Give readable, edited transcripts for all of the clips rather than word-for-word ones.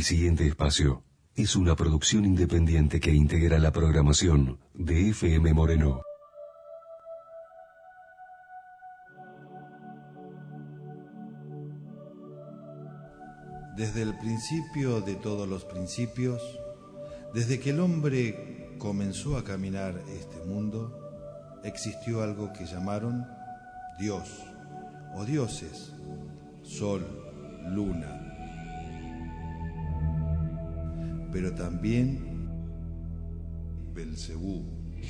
El siguiente espacio es una producción independiente que integra la programación de FM Moreno. Desde el principio de todos los principios, desde que el hombre comenzó a caminar este mundo, existió algo que llamaron Dios o dioses, sol, luna, pero también Belcebú,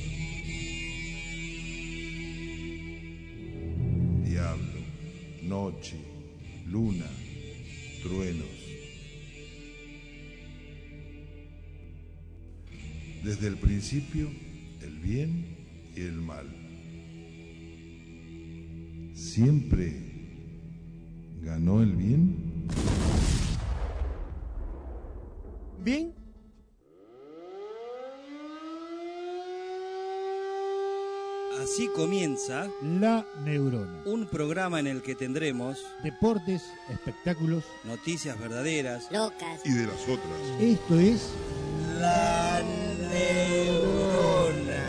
diablo, noche, luna, truenos. Desde el principio, el bien y el mal. ¿Siempre ganó el bien? ¿Bien? Así comienza La Neurona. un programa en el que tendremos Deportes, espectáculos. noticias verdaderas, locas Y de las otras. Esto es La Neurona.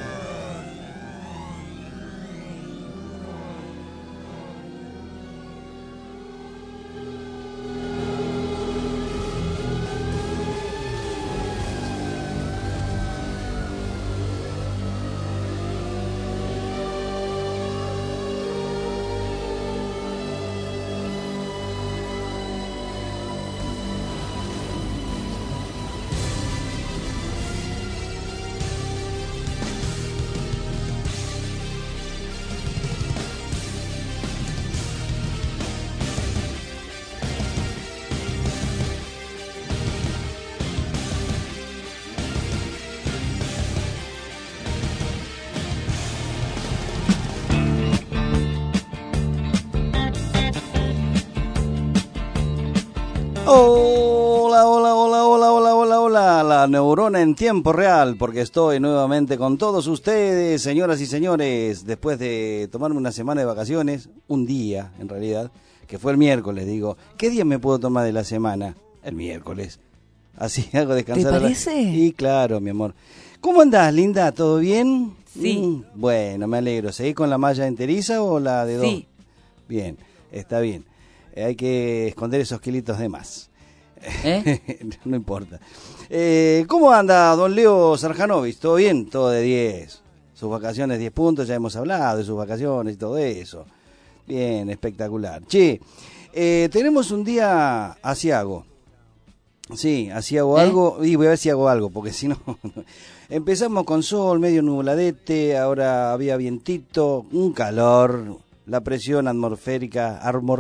Hola, hola, hola, hola, hola, hola, hola, la neurona en tiempo real, porque estoy nuevamente con todos ustedes, señoras y señores, después de tomarme una semana de vacaciones, un día en realidad, que fue el miércoles, digo, ¿qué día me puedo tomar de la semana? El miércoles, así hago descansar. ¿Te parece? Y claro, mi amor. ¿Cómo andás, linda? ¿Todo bien? Sí. Bueno, me alegro. ¿Seguís con la malla enteriza o la de dos? Sí. Bien, está bien. Hay que esconder esos kilitos de más. No importa. ¿Cómo anda don Leo Sarjanovic? ¿Todo bien? Todo de 10. Sus vacaciones 10 puntos, ya hemos hablado de sus vacaciones y todo eso. Bien, espectacular. Che, tenemos un día asiago. Sí, así hago algo, y voy a ver si hago algo, porque si no... Empezamos con sol, medio nubladete, ahora había vientito, un calor, la presión atmosférica,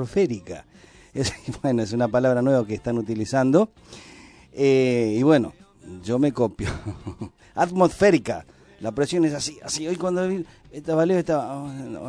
bueno, es una palabra nueva que están utilizando, y bueno, yo me copio. Atmosférica, la presión es así, hoy cuando estaba Leo estaba...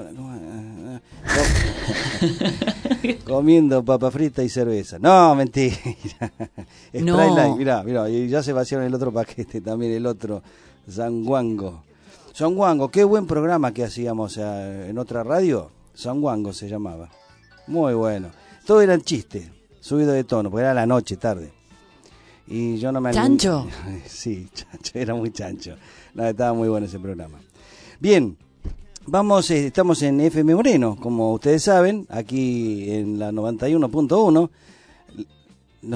comiendo papa frita y cerveza. No, mentira. No. Sprite Light, mirá, y ya se vaciaron el otro paquete también, el otro Sanguango. Sanguango, qué buen programa que hacíamos en otra radio. Sanguango se llamaba. Muy bueno. Todo era chiste, subido de tono, porque era la noche, tarde. Y yo no me ¿Chancho? Sí, chancho, era muy chancho. No, estaba muy bueno ese programa. Bien. Vamos, estamos en FM Moreno, como ustedes saben, aquí en la 91.1. No,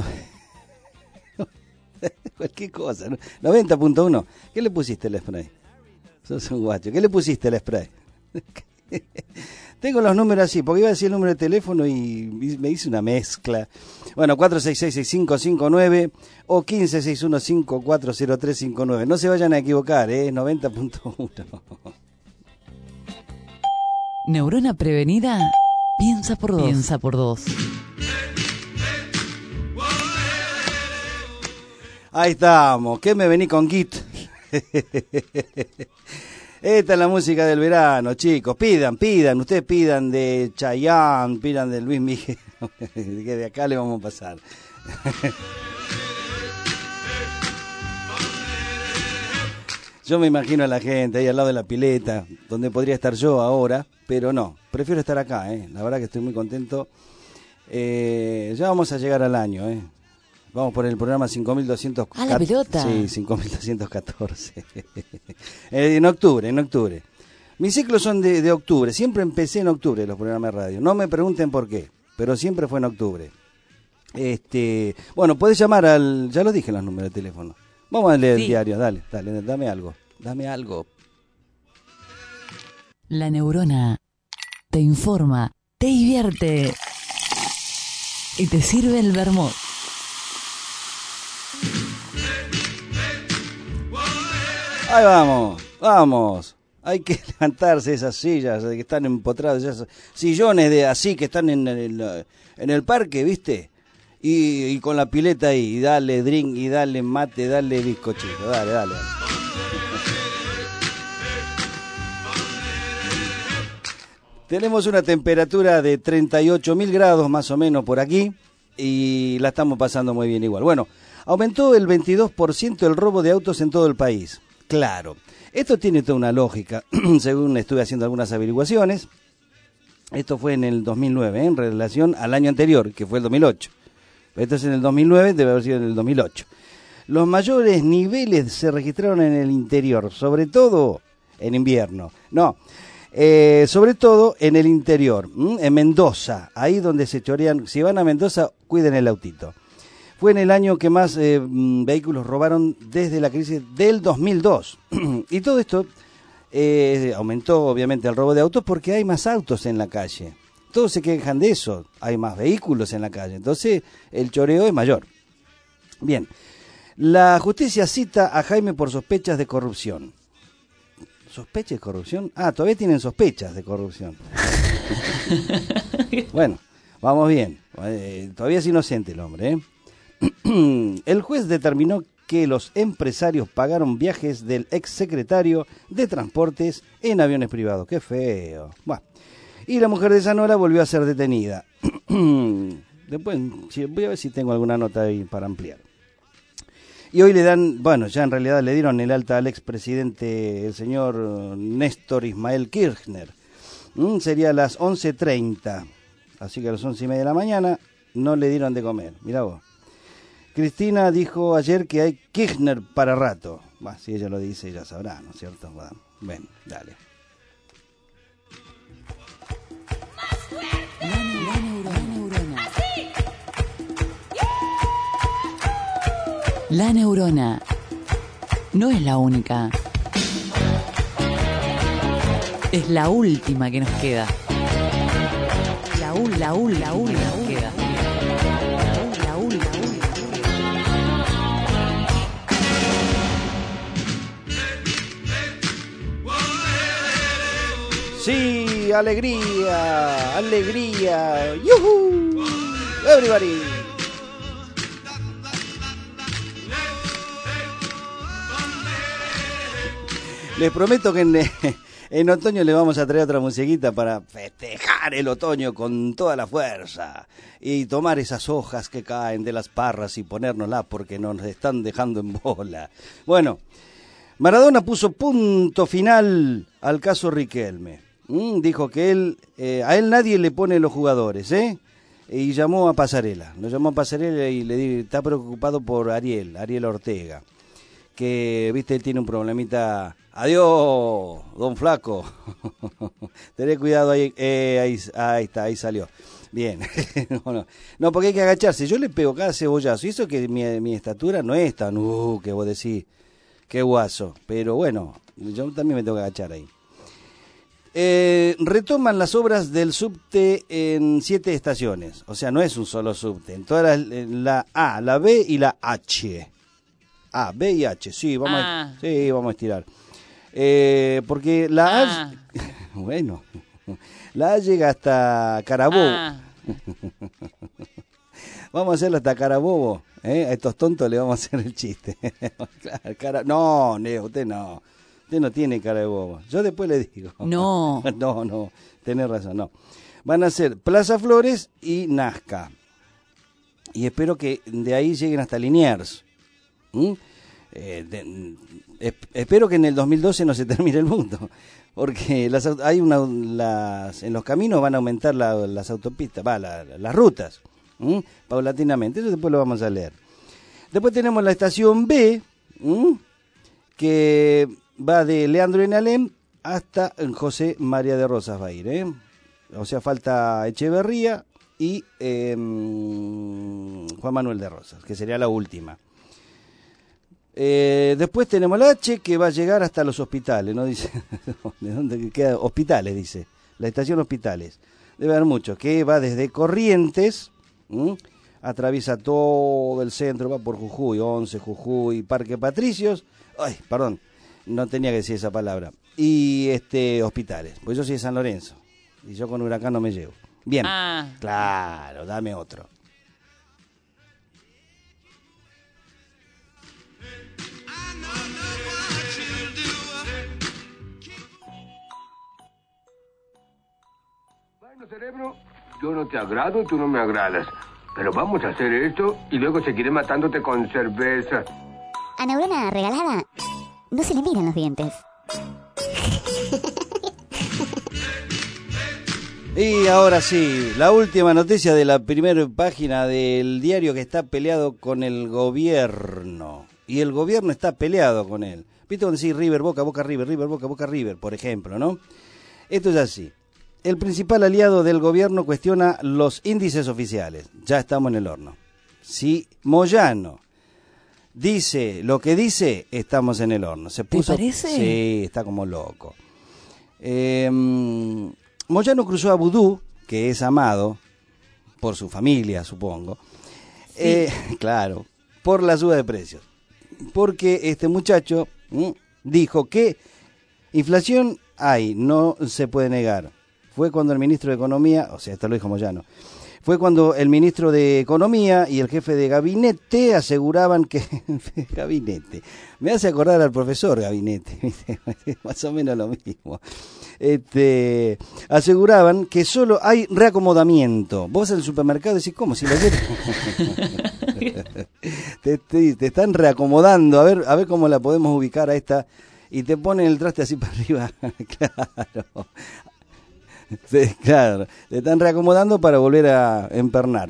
cualquier cosa, ¿no? 90.1. ¿Qué le pusiste al spray? Sos un guacho. ¿Qué le pusiste al spray? Tengo los números así, porque iba a decir el número de teléfono y me hice una mezcla. Bueno, 466-6559 o 1561540359. No se vayan a equivocar, es 90.1. Neurona prevenida, piensa por dos. Piensa por dos. Ahí estamos. ¿Qué me vení con Git? Esta es la música del verano, chicos. Pidan. Ustedes pidan de Chayanne, pidan de Luis Miguel. Que de acá le vamos a pasar. Yo me imagino a la gente ahí al lado de la pileta, donde podría estar yo ahora, pero no, prefiero estar acá, la verdad que estoy muy contento. Ya vamos a llegar al año, Vamos por el programa 5214. Ah, la pelota. Sí, 5214. En octubre. Mis ciclos son de octubre. Siempre empecé en octubre los programas de radio. No me pregunten por qué, pero siempre fue en octubre. Bueno, podés llamar al... Ya lo dije los números de teléfono. Vamos a leer el diario. Dale, dame algo. La Neurona te informa, te divierte y te sirve el vermut. Ahí vamos. Hay que levantarse esas sillas que están empotradas, esos sillones de así que están en el parque, ¿viste? Y con la pileta ahí, y dale drink, y dale mate, dale bizcochito, dale. Tenemos una temperatura de 38.000 grados más o menos por aquí, y la estamos pasando muy bien igual. Bueno, aumentó el 22% el robo de autos en todo el país. Claro, esto tiene toda una lógica, según estuve haciendo algunas averiguaciones. Esto fue en el 2009, en relación al año anterior, que fue el 2008. Esto es en el 2009, debe haber sido en el 2008. Los mayores niveles se registraron en el interior, sobre todo en invierno. Sobre todo en el interior, en Mendoza, ahí donde se chorean. Si van a Mendoza, cuiden el autito. Fue en el año que más vehículos robaron desde la crisis del 2002. Y todo esto aumentó obviamente el robo de autos porque hay más autos en la calle. Todos se quejan de eso, hay más vehículos en la calle, entonces el choreo es mayor. Bien, la justicia cita a Jaime por sospechas de corrupción. ¿Sospechas de corrupción? Ah, todavía tienen sospechas de corrupción. Bueno, vamos bien, todavía es inocente el hombre, ¿eh? El juez determinó que los empresarios pagaron viajes del exsecretario de Transportes en aviones privados. ¡Qué feo! Bueno, y la mujer de Zanora volvió a ser detenida. Después voy a ver si tengo alguna nota ahí para ampliar. Y hoy le dan, bueno, ya en realidad le dieron el alta al expresidente, el señor Néstor Ismael Kirchner. Sería a las 11:30, así que a las 11:30 de la mañana no le dieron de comer. Mirá vos. Cristina dijo ayer que hay Kirchner para rato. Bah, si ella lo dice, ella sabrá, ¿no es cierto? Bueno, dale. La neurona no es la única. Es la última que nos queda. La última que nos queda. Sí, alegría, yuhu, everybody. Les prometo que en otoño le vamos a traer otra musiquita para festejar el otoño con toda la fuerza y tomar esas hojas que caen de las parras y ponérnoslas porque nos están dejando en bola. Bueno, Maradona puso punto final al caso Riquelme. Dijo que a él nadie le pone los jugadores, y llamó a Pasarela. Lo llamó a Pasarela y le dijo, está preocupado por Ariel Ortega, que, viste, él tiene un problemita. Adiós, don Flaco. Tené cuidado ahí, ahí está, ahí salió. Bien. No, porque hay que agacharse. Yo le pego cada cebollazo. Y eso que mi estatura no es tan, que vos decís, qué guaso. Pero bueno, yo también me tengo que agachar ahí. Retoman las obras del subte en 7 estaciones. O sea, no es un solo subte. En todas la A, la B y la H. A, B y H. Sí, vamos a estirar. Porque la A, bueno, la A llega hasta Carabobo. Vamos a hacerlo hasta Carabobo, a estos tontos le vamos a hacer el chiste. No, usted no tiene cara de bobo. Yo después le digo. No, tenés razón, no. Van a ser Plaza Flores y Nazca. Y espero que de ahí lleguen hasta Liniers. Espero que en el 2012 no se termine el mundo, porque en los caminos van a aumentar las autopistas, las rutas, paulatinamente. Eso después lo vamos a leer. Después tenemos la estación B, que va de Leandro en Alem hasta José María de Rosas va a ir, O sea, falta Echeverría y Juan Manuel de Rosas, que sería la última. Después tenemos la H, que va a llegar hasta los hospitales, ¿no? Dice, ¿de dónde queda? Hospitales, dice. La estación Hospitales. Debe haber muchos, que va desde Corrientes, atraviesa todo el centro, va por Jujuy, 11, Jujuy, Parque Patricios. Ay, perdón, no tenía que decir esa palabra. Y Hospitales, pues yo soy de San Lorenzo. Y yo con Huracán no me llevo. Bien, claro, dame otro. Bueno, cerebro, yo no te agrado, tú no me agradas. Pero vamos a hacer esto y luego seguiré matándote con cerveza. A neurona regalada no se le miran los dientes. Y ahora sí, la última noticia de la primera página del diario que está peleado con el gobierno. Y el gobierno está peleado con él. ¿Viste cuando decís River, Boca, Boca, River, River, Boca, Boca, River, por ejemplo, ¿no? Esto es así. El principal aliado del gobierno cuestiona los índices oficiales. Ya estamos en el horno. Si Moyano dice lo que dice, estamos en el horno. Se puso, ¿te parece? Sí, está como loco. Moyano cruzó a Vudú, que es amado por su familia, supongo. Sí. Claro, por la suba de precios. Porque este muchacho dijo que inflación hay, no se puede negar. Fue cuando el ministro de Economía, o sea, esto lo dijo Moyano, fue cuando el ministro de Economía y el jefe de gabinete aseguraban que... Gabinete, me hace acordar al profesor Gabinete, ¿viste? Más o menos lo mismo. Aseguraban que solo hay reacomodamiento. Vos en el supermercado decís, ¿cómo? Si lo te están reacomodando, a ver cómo la podemos ubicar a esta, y te ponen el traste así para arriba. Claro. Sí, claro, le están reacomodando para volver a empernar.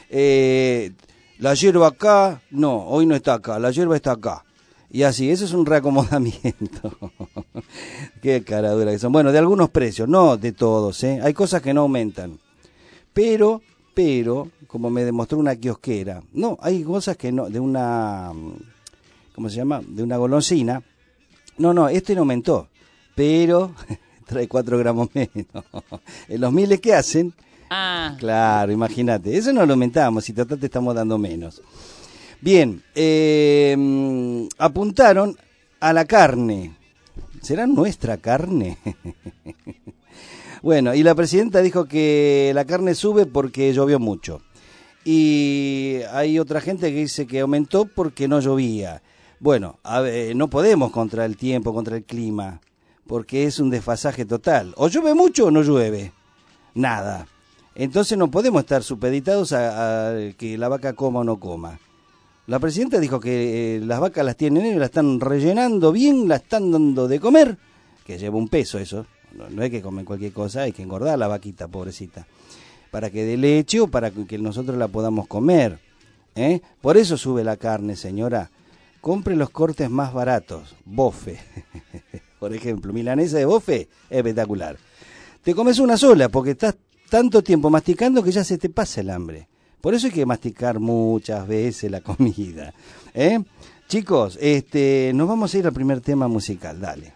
La hierba acá, no, hoy no está acá, la hierba está acá. Y así, eso es un reacomodamiento. Qué caradura que son. Bueno, de algunos precios, no de todos, ¿eh? Hay cosas que no aumentan. Pero, como me demostró una kiosquera, no, hay cosas que no, de una, ¿cómo se llama? De una golosina. No, no aumentó, pero... trae 4 gramos menos. En los miles que hacen, claro, imagínate, eso no lo aumentamos, si total te estamos dando menos. Bien, apuntaron a la carne. ¿Será nuestra carne? Bueno, y la presidenta dijo que la carne sube porque llovió mucho. Y hay otra gente que dice que aumentó porque no llovía. Bueno, no podemos contra el tiempo, contra el clima, porque es un desfasaje total. O llueve mucho o no llueve. Nada. Entonces no podemos estar supeditados a que la vaca coma o no coma. La presidenta dijo que las vacas las tienen y las están rellenando bien, las están dando de comer, que lleva un peso eso. No es que comen cualquier cosa, hay que engordar a la vaquita, pobrecita, para que dé leche o para que nosotros la podamos comer. Por eso sube la carne, señora. Compre los cortes más baratos, bofe. Por ejemplo, milanesa de bofe, espectacular. Te comes una sola porque estás tanto tiempo masticando que ya se te pasa el hambre. Por eso hay que masticar muchas veces la comida. Chicos, nos vamos a ir al primer tema musical, dale.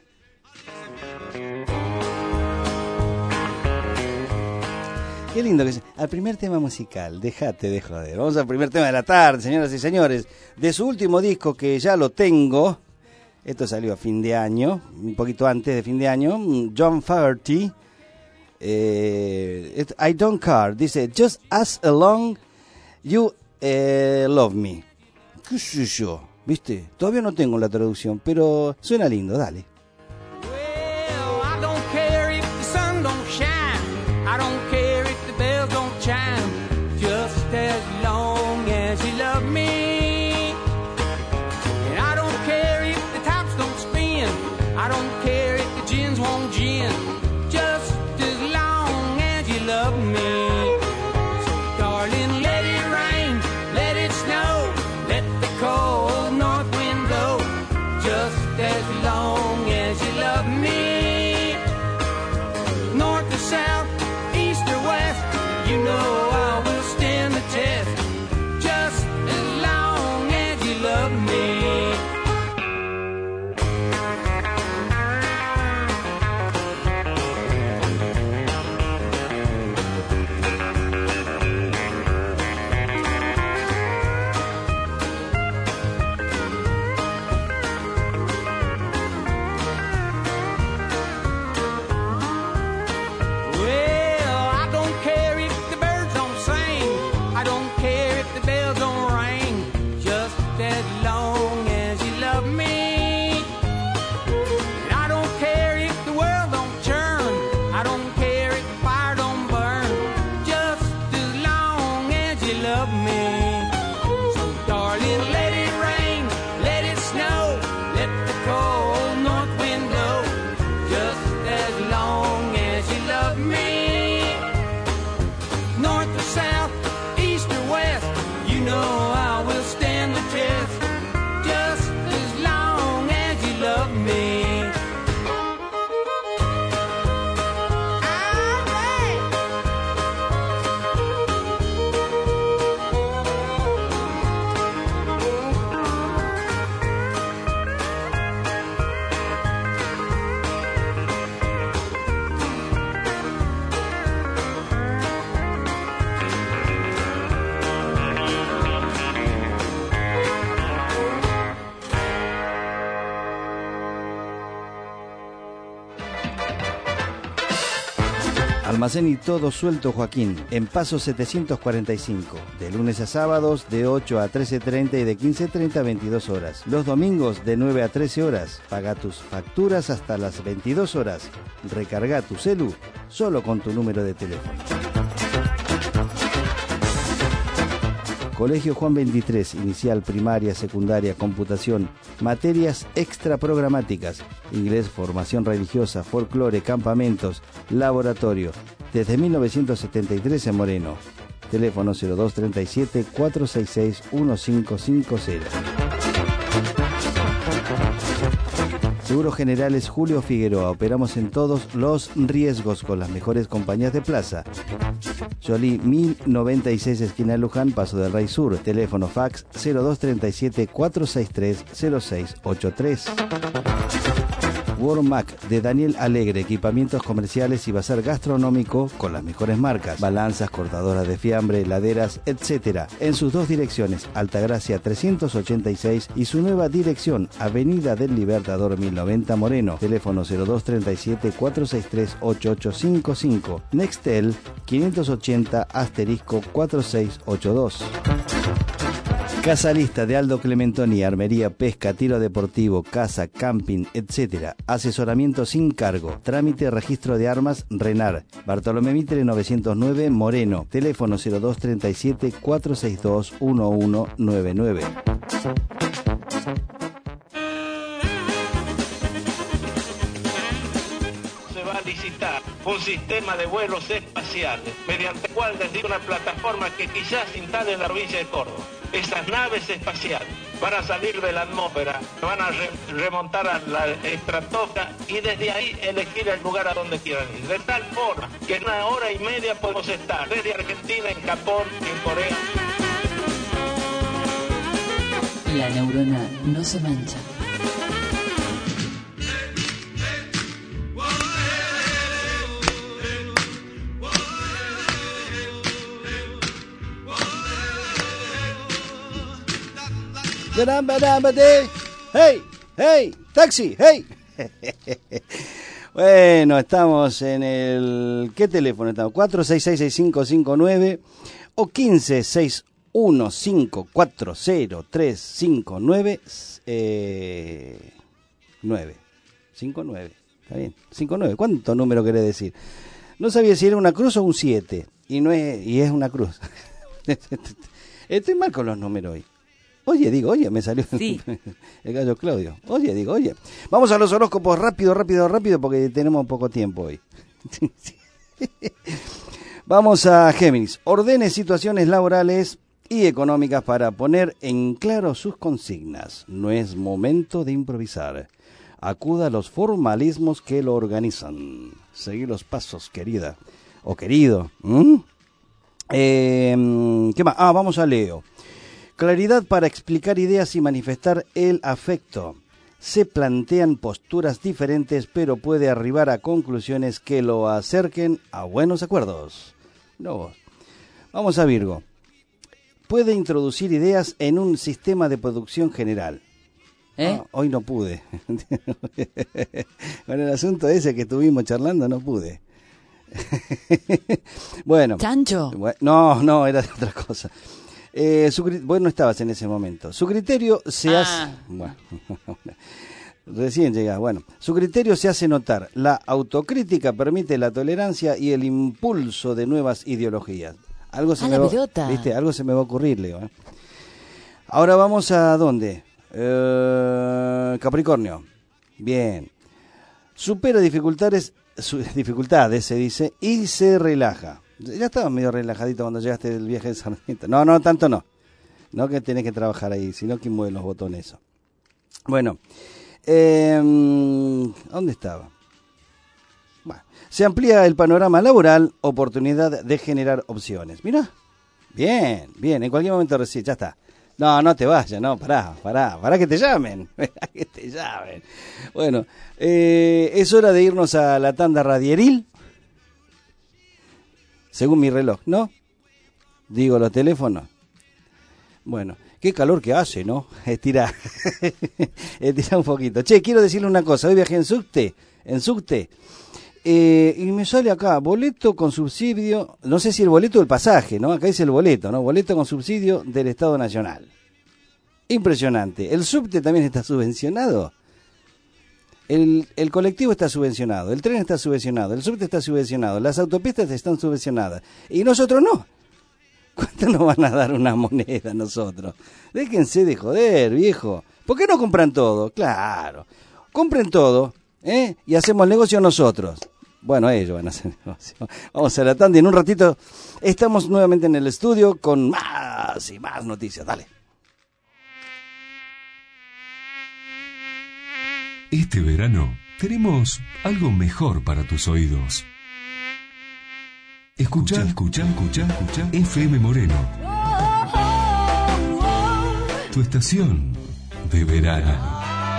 Qué lindo que es. Al primer tema musical, déjate de joder. Vamos al primer tema de la tarde, señoras y señores. De su último disco, que ya lo tengo. Esto salió a fin de año, un poquito antes de fin de año. John Fogerty. I don't care. Dice, just as long you love me. ¿Qué sé yo? ¿Viste? Todavía no tengo la traducción, pero suena lindo, dale. Well, I don't care if the sun don't shine. I don't care if the bells don't chime. Just as long as you love me. And I don't care if the tops don't spin. I don't care if the gins won't gin. Just as long as you love me. So darling, let it rain, let it snow, let the cold darling, let it rain, let it snow, let the cold north wind blow, just as long as you love me. North or south, east or west, you know I will stand the test, just as long as you love me. Almacén y todo suelto Joaquín, en Paso 745, de lunes a sábados de 8 a 13:30 y de 15:30 a 22 horas. Los domingos de 9 a 13 horas. Paga tus facturas hasta las 22 horas. Recarga tu celu solo con tu número de teléfono. Colegio Juan 23, inicial, primaria, secundaria, computación, materias extraprogramáticas, inglés, formación religiosa, folclore, campamentos, laboratorio, desde 1973 en Moreno. Teléfono 0237-466-1550. Seguros Generales Julio Figueroa. Operamos en todos los riesgos con las mejores compañías de plaza. Jolie 1096 esquina Luján, Paso del Rey Sur. Teléfono fax 0237-463-0683. Wormac de Daniel Alegre, equipamientos comerciales y bazar gastronómico con las mejores marcas, balanzas, cortadoras de fiambre, heladeras, etc. En sus dos direcciones, Altagracia 386 y su nueva dirección, Avenida del Libertador 1090 Moreno. Teléfono 0237-463-8855. Nextel 580-4682. Casa Lista de Aldo Clementoni, armería, pesca, tiro deportivo, casa, camping, etc. Asesoramiento sin cargo. Trámite, registro de armas, RENAR. Bartolomé Mitre 909, Moreno. Teléfono 0237-462-1199. Licitar un sistema de vuelos espaciales mediante el cual desde una plataforma que quizás se instale en la provincia de Córdoba, esas naves espaciales van a salir de la atmósfera, van a remontar a la estratosfera y desde ahí elegir el lugar a donde quieran ir, de tal forma que en 1 hora y media podemos estar desde Argentina, en Japón, en Corea. La neurona no se mancha. ¡Hey! ¡Hey! ¡Taxi! ¡Hey! Bueno, estamos en el... ¿Qué teléfono estamos? 466-6559 o 1561540359 9. 59. Está bien. 59. ¿Cuánto número querés decir? No sabía si era una cruz o un 7. Y es una cruz. Estoy mal con los números hoy. Oye, me salió sí. El gallo Claudio. Oye. Vamos a los horóscopos rápido, porque tenemos poco tiempo hoy. Vamos a Géminis. Ordene situaciones laborales y económicas para poner en claro sus consignas. No es momento de improvisar. Acuda a los formalismos que lo organizan. Seguí los pasos, querida o querido. ¿Qué más? Vamos a Leo. Claridad para explicar ideas y manifestar el afecto. Se plantean posturas diferentes, pero puede arribar a conclusiones que lo acerquen a buenos acuerdos. No. Vamos a Virgo. Puede introducir ideas en un sistema de producción general. Hoy no pude. Con el asunto ese que estuvimos charlando, no pude. Bueno. ¿Chancho? No, era de otra cosa. Vos no estabas en ese momento. Su criterio se hace... Bueno, recién llegás. Bueno, su criterio se hace notar. La autocrítica permite la tolerancia y el impulso de nuevas ideologías. Algo se me va a ocurrir, Leo. Ahora vamos a ¿dónde? Capricornio. Bien. Supera dificultades, se dice, y se relaja. Ya estabas medio relajadito cuando llegaste del viaje de Sarmiento. No, tanto no. No que tenés que trabajar ahí, sino que mueve los botones eso. Bueno, ¿dónde estaba? Bueno, se amplía el panorama laboral, oportunidad de generar opciones. Mirá, bien, en cualquier momento ya está. No te vayas, no, pará que te llamen, Bueno, es hora de irnos a la tanda radieril, según mi reloj, ¿no? Digo los teléfonos. Bueno, qué calor que hace, ¿no? Estira un poquito. Che, quiero decirle una cosa, hoy viajé en subte, y me sale acá, boleto con subsidio, no sé si el boleto o el pasaje, ¿no? Acá dice el boleto, ¿no? Boleto con subsidio del Estado Nacional. Impresionante. ¿El subte también está subvencionado? El colectivo está subvencionado, el tren está subvencionado, el subte está subvencionado, las autopistas están subvencionadas. Y nosotros no. ¿Cuánto nos van a dar una moneda a nosotros? Déjense de joder, viejo. ¿Por qué no compran todo? Claro. Compren todo, y hacemos negocio nosotros. Bueno, ellos van a hacer negocio. Vamos a la tanda y en un ratito estamos nuevamente en el estudio con más y más noticias. Dale. Este verano tenemos algo mejor para tus oídos. Escucha FM Moreno. Tu estación de verano.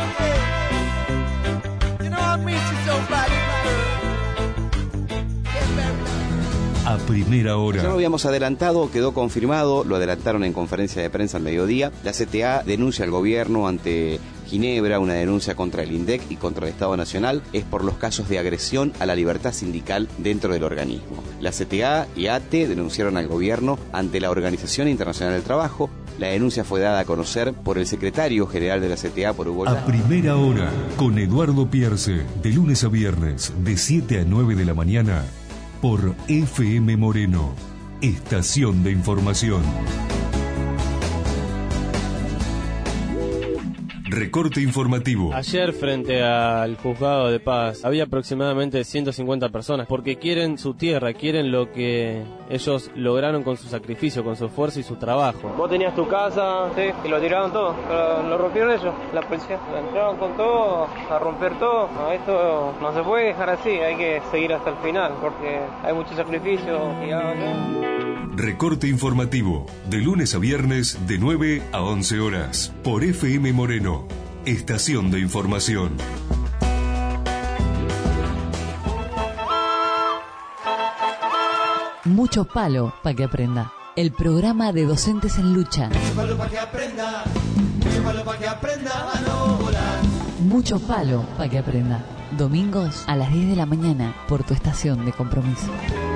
A primera hora. Ya lo habíamos adelantado, quedó confirmado, lo adelantaron en conferencia de prensa al mediodía. La CTA denuncia al gobierno ante Ginebra, una denuncia contra el INDEC y contra el Estado Nacional, es por los casos de agresión a la libertad sindical dentro del organismo. La CTA y ATE denunciaron al gobierno ante la Organización Internacional del Trabajo. La denuncia fue dada a conocer por el secretario general de la CTA, por Hugo Lara. A primera hora, con Eduardo Pierce, de lunes a viernes, de 7 a 9 de la mañana, por FM Moreno, estación de información. Recorte informativo. Ayer frente al juzgado de paz había aproximadamente 150 personas porque quieren su tierra, quieren lo que ellos lograron con su sacrificio, con su esfuerzo y su trabajo. Vos tenías tu casa, sí, y lo tiraron todo, pero lo rompieron ellos, la policía. Entraron con todo, a romper todo. No, esto no se puede dejar así, hay que seguir hasta el final porque hay mucho sacrificio. Recorte informativo, de lunes a viernes, de 9 a 11 horas, por FM Moreno, estación de información. Mucho palo para que aprenda. El programa de docentes en lucha. Mucho palo para que aprenda. Mucho palo para que aprenda a no volar. Mucho palo para que aprenda. Domingos a las 10 de la mañana por tu estación de compromiso.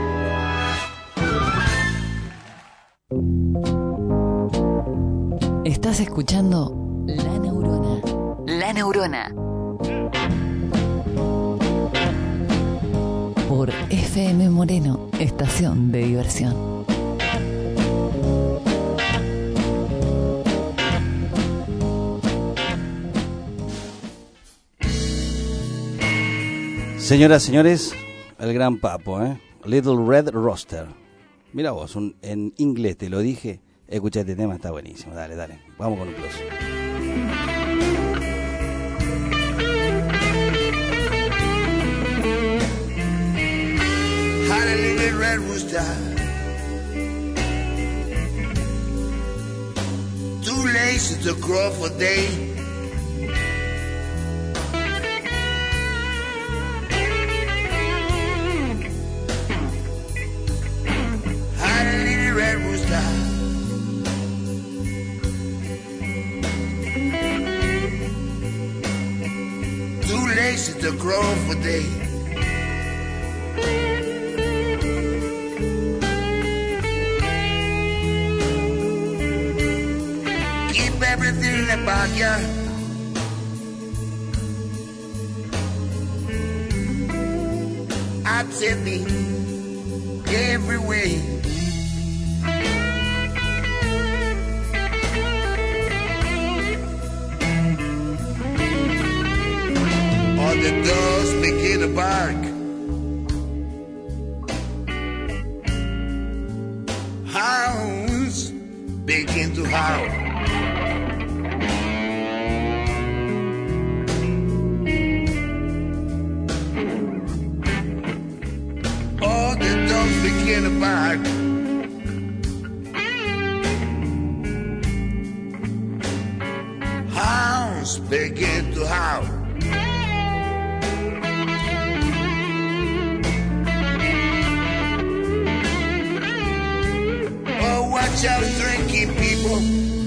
Estás escuchando La Neurona. La Neurona. Por FM Moreno, estación de diversión. Señoras, señores, el gran Papo, Little Red Rooster. Mira vos, en inglés te lo dije. Escucha este tema, está buenísimo. Dale, vamos con un plus. Had a little red rooster, too lazy to crow for day. Had a little red rooster, too lazy to crow for day. Keep everything in the backyard. Upset me every way. the dogs begin to bark. Hounds begin to howl. All the dogs begin to bark. Hounds begin to howl. Oh, watch out, drinking people.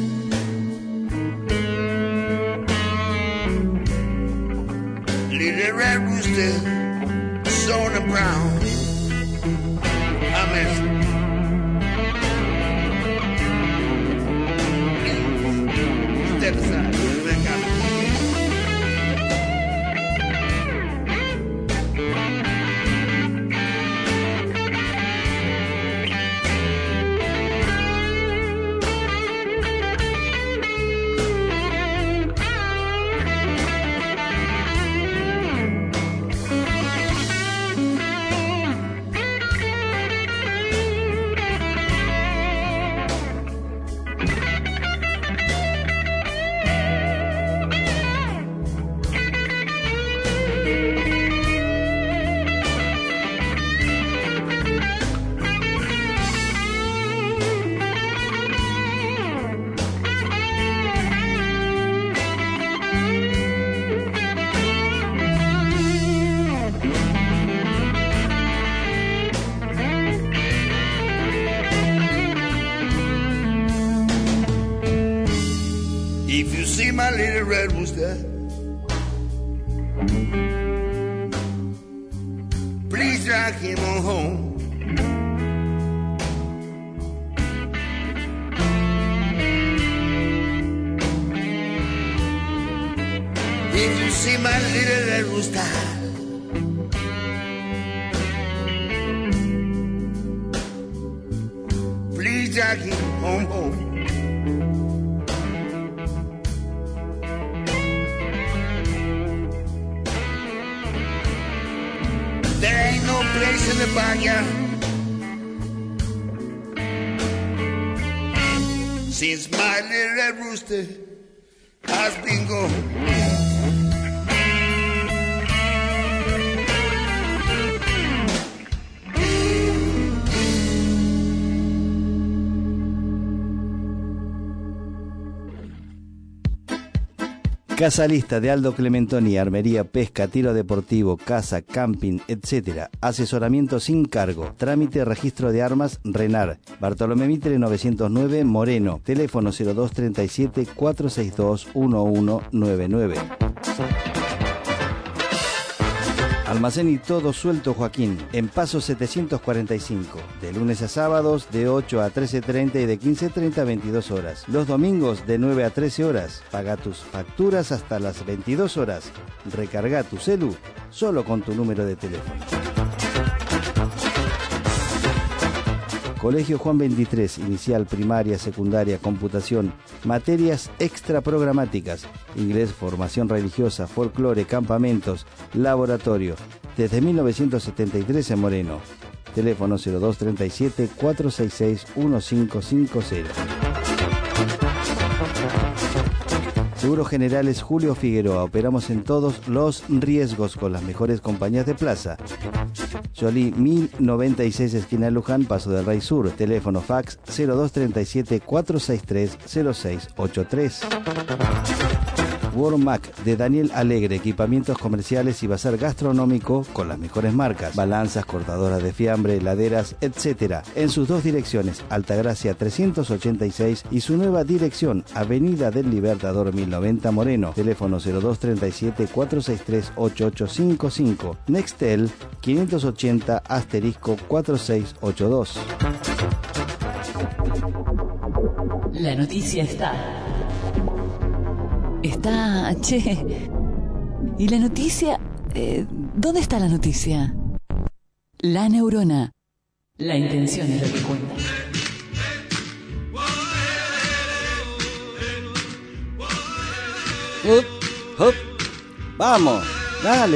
Little red rooster, Sona Brown. Amen. Step aside. Back out. If you see my little red rooster, please drag him on home. If you see my little red rooster, please drag him on home. There ain't no place in the backyard since my little red rooster has been gone. Casa Lista de Aldo Clementoni, armería, pesca, tiro deportivo, caza, camping, etc. Asesoramiento sin cargo. Trámite, registro de armas, RENAR. Bartolomé Mitre 909, Moreno. Teléfono 0237 462 1199. Almacén y todo suelto Joaquín, en Paso 745, de lunes a sábados de 8 a 13:30 y de 15:30 a 22 horas. Los domingos de 9 a 13 horas. Paga tus facturas hasta las 22 horas. Recarga tu celu solo con tu número de teléfono. Colegio Juan 23, inicial, primaria, secundaria, computación, materias extra programáticas, inglés, formación religiosa, folclore, campamentos, laboratorio, desde 1973 en Moreno. Teléfono 0237 466 1550. Seguros Generales Julio Figueroa. Operamos en todos los riesgos con las mejores compañías de plaza. Jolie 1096 esquina Luján, Paso del Rey Sur. Teléfono fax 0237 463 0683. Wormac de Daniel Alegre, equipamientos comerciales y bazar gastronómico con las mejores marcas, balanzas, cortadoras de fiambre, heladeras, etc. En sus dos direcciones, Altagracia 386 y su nueva dirección, Avenida del Libertador 1090 Moreno. Teléfono 0237 463 8855. Nextel 580 asterisco 4682. La noticia está, che. ¿Y la noticia? ¿Dónde está la noticia? La neurona. La intención es lo que cuenta. ¡Vamos! Dale,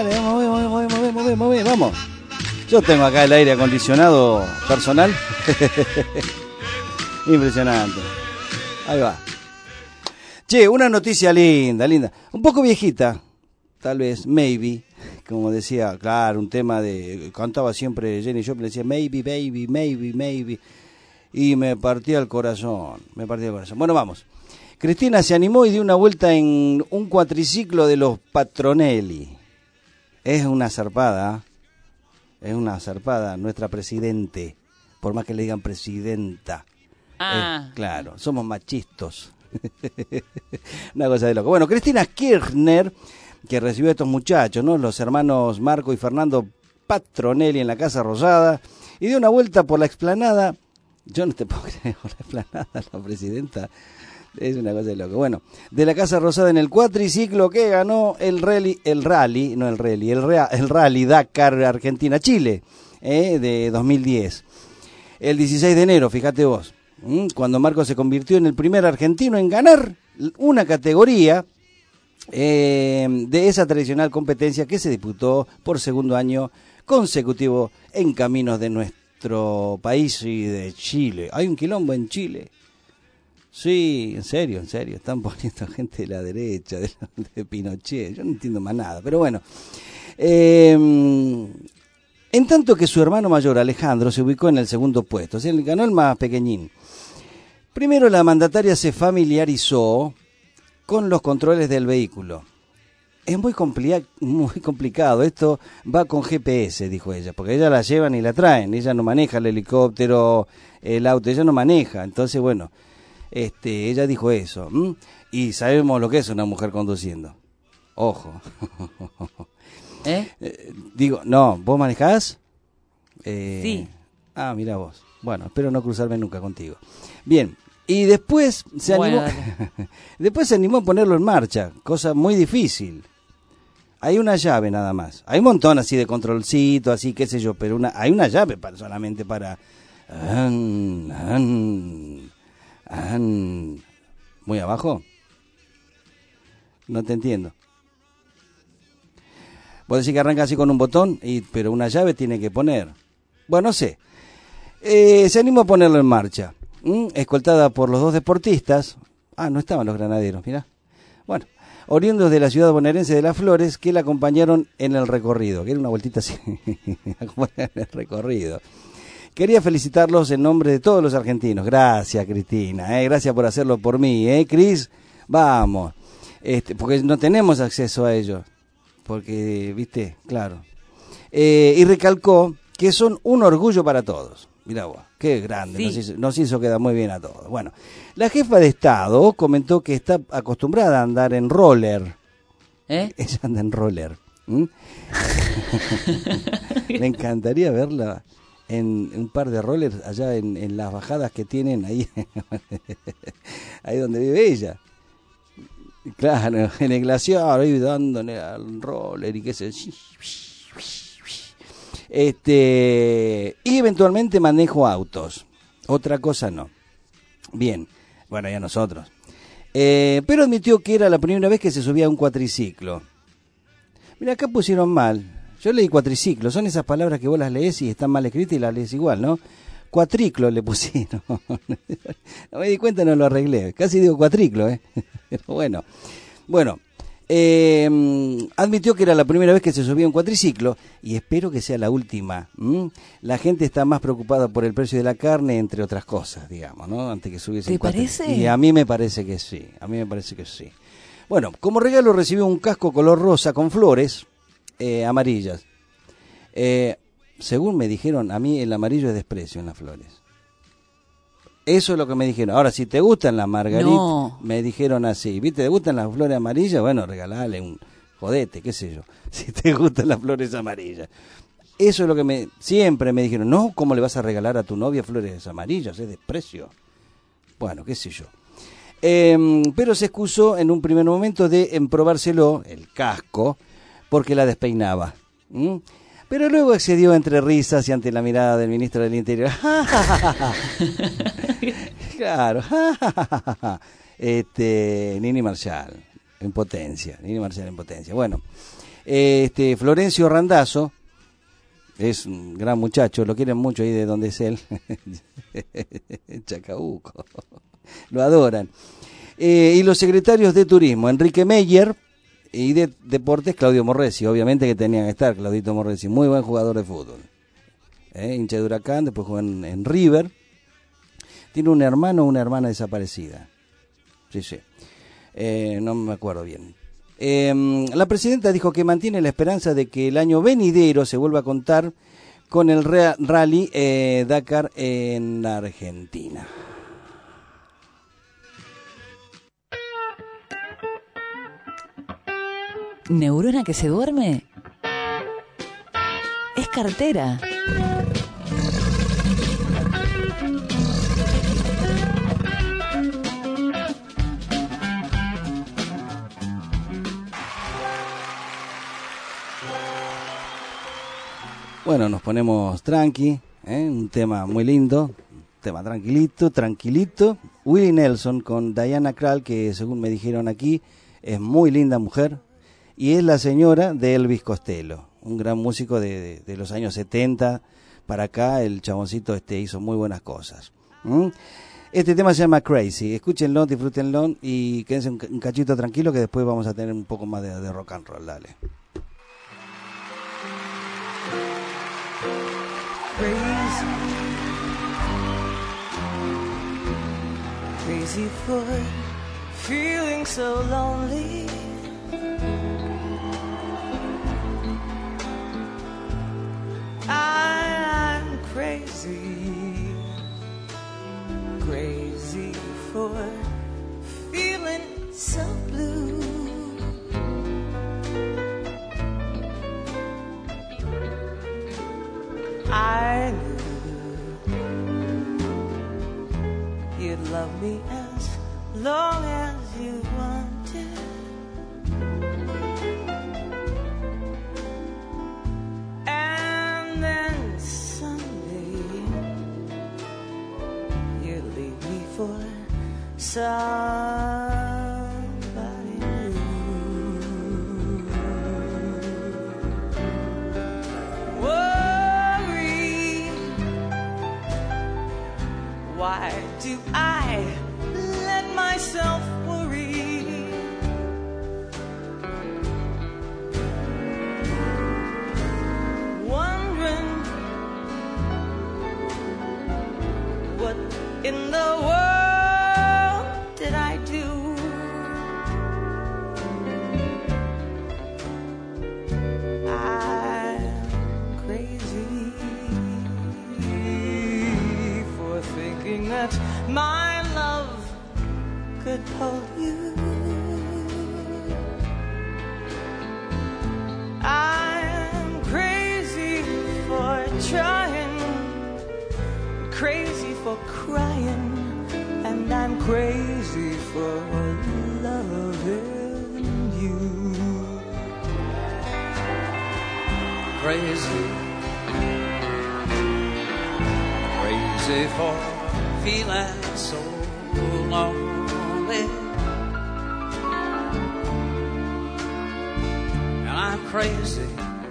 vamos. Yo tengo acá el aire acondicionado personal. Impresionante. Ahí va. Che, una noticia linda. Un poco viejita, tal vez, maybe. Como decía, claro, un tema de... Cantaba siempre Jenny Joplin, decía maybe, baby, maybe. Y me partía el corazón. Bueno, vamos. Cristina se animó y dio una vuelta en un cuatriciclo de los Patronelli. Es una zarpada, nuestra presidente. Por más que le digan presidenta. Claro, somos machistas. Una cosa de loco. Bueno, Cristina Kirchner, que recibió a estos muchachos, ¿no? Los hermanos Marco y Fernando Patronelli en la Casa Rosada, y dio una vuelta por la explanada. Yo no te puedo creer, por la explanada, la presidenta. Es una cosa de loco. Bueno, de la Casa Rosada en el cuatriciclo que ganó el rally Dakar Argentina-Chile, de 2010. El 16 de enero, fíjate vos, cuando Marco se convirtió en el primer argentino en ganar una categoría de esa tradicional competencia que se disputó por segundo año consecutivo en caminos de nuestro país y de Chile. Hay un quilombo en Chile. Sí, en serio, están poniendo gente de la derecha, de Pinochet, yo no entiendo más nada, pero bueno. En tanto que su hermano mayor, Alejandro, se ubicó en el segundo puesto, o sea, ganó el más pequeñín. Primero la mandataria se familiarizó con los controles del vehículo. Es muy complicado, esto va con GPS, dijo ella, porque ella la llevan y la traen, ella no maneja el helicóptero, el auto, ella no maneja, entonces bueno... ella dijo eso, y sabemos lo que es una mujer conduciendo. Ojo. Digo, no, ¿vos manejás? Sí. Ah, mira vos. Bueno, espero no cruzarme nunca contigo. Bien, y después se animó, después se animó a ponerlo en marcha, cosa muy difícil. Hay una llave nada más. Hay un montón así de controlcito, así qué sé yo, pero hay una llave solamente para... ¿Muy abajo? No te entiendo. Vos decís que arranca así con un botón, pero una llave tiene que poner. Bueno, no sé. Se animó a ponerlo en marcha. Escoltada por los dos deportistas. No estaban los granaderos, mirá. Bueno, oriundos de la ciudad bonaerense de Las Flores, que la acompañaron en el recorrido. Que era una vueltita así. Acompañaron en el recorrido. Quería felicitarlos en nombre de todos los argentinos. Gracias, Cristina. Gracias por hacerlo por mí. Cris, vamos. Porque no tenemos acceso a ellos. Porque, viste, claro. Y recalcó que son un orgullo para todos. Mirá vos, qué grande. Sí. Nos hizo quedar muy bien a todos. Bueno, la jefa de Estado comentó que está acostumbrada a andar en roller. Ella anda en roller. Me encantaría verla en un par de rollers allá en las bajadas que tienen ahí, ahí donde vive ella. Claro, en el glaciar, ahí dándole al roller y qué sé yo. Y eventualmente manejo autos. Otra cosa no. Bien, bueno, ya nosotros. Pero admitió que era la primera vez que se subía a un cuatriciclo. Mira, acá pusieron mal. Yo leí cuatriciclo, son esas palabras que vos las lees y están mal escritas y las lees igual, ¿no? Cuatriclo le pusieron. No me di cuenta, no lo arreglé. Casi digo cuatriclo, Pero bueno. Bueno, admitió que era la primera vez que se subía un cuatriciclo y espero que sea la última. La gente está más preocupada por el precio de la carne, entre otras cosas, digamos, ¿no? Antes que subiese ¿Te parece? Y a mí me parece que sí, Bueno, como regalo recibió un casco color rosa con flores amarillas. Según me dijeron, a mí el amarillo es desprecio en las flores. Eso es lo que me dijeron. Ahora, si te gustan las margaritas, me dijeron así, ¿viste? ¿Te gustan las flores amarillas? Bueno, regalale un jodete, qué sé yo. Si te gustan las flores amarillas. Eso es lo que siempre me dijeron. No, ¿cómo le vas a regalar a tu novia flores amarillas? Es desprecio. Bueno, qué sé yo. Pero se excusó en un primer momento de probárselo, el casco, porque la despeinaba. Pero luego accedió entre risas y ante la mirada del ministro del Interior. Claro. Nini Marshall en potencia. Bueno, Florencio Randazzo es un gran muchacho, lo quieren mucho ahí de donde es él. Chacabuco, lo adoran. Y los secretarios de turismo, Enrique Meyer, y de deportes, Claudio Morresi, obviamente que tenían que estar, Claudito Morresi, muy buen jugador de fútbol. Hincha de Huracán, después jugó en River. Tiene un hermano o una hermana desaparecida. Sí. No me acuerdo bien. La presidenta dijo que mantiene la esperanza de que el año venidero se vuelva a contar con el Rally Dakar en la Argentina. ¿Neurona que se duerme? Es cartera. Bueno, nos ponemos tranqui, un tema muy lindo, un tema tranquilito. Willie Nelson con Diana Krall, que según me dijeron aquí, es muy linda mujer, y es la señora de Elvis Costello, un gran músico de los años 70 para acá. El chaboncito hizo muy buenas cosas. Este tema se llama Crazy, escúchenlo, disfrútenlo y quédense un cachito tranquilo, que después vamos a tener un poco más de rock and roll. Dale. Crazy for feeling so lonely. I'm crazy for feeling so blue. I knew you'd love me as long as you wanted. And then someday you leave me for somebody new. Worry, why do I let myself worry? Wondering what in the world did I do? I'm crazy for thinking that my love could hold you. I'm crazy for trying, crazy for crying, and I'm crazy for loving you. Crazy for feeling so lonely. And I'm crazy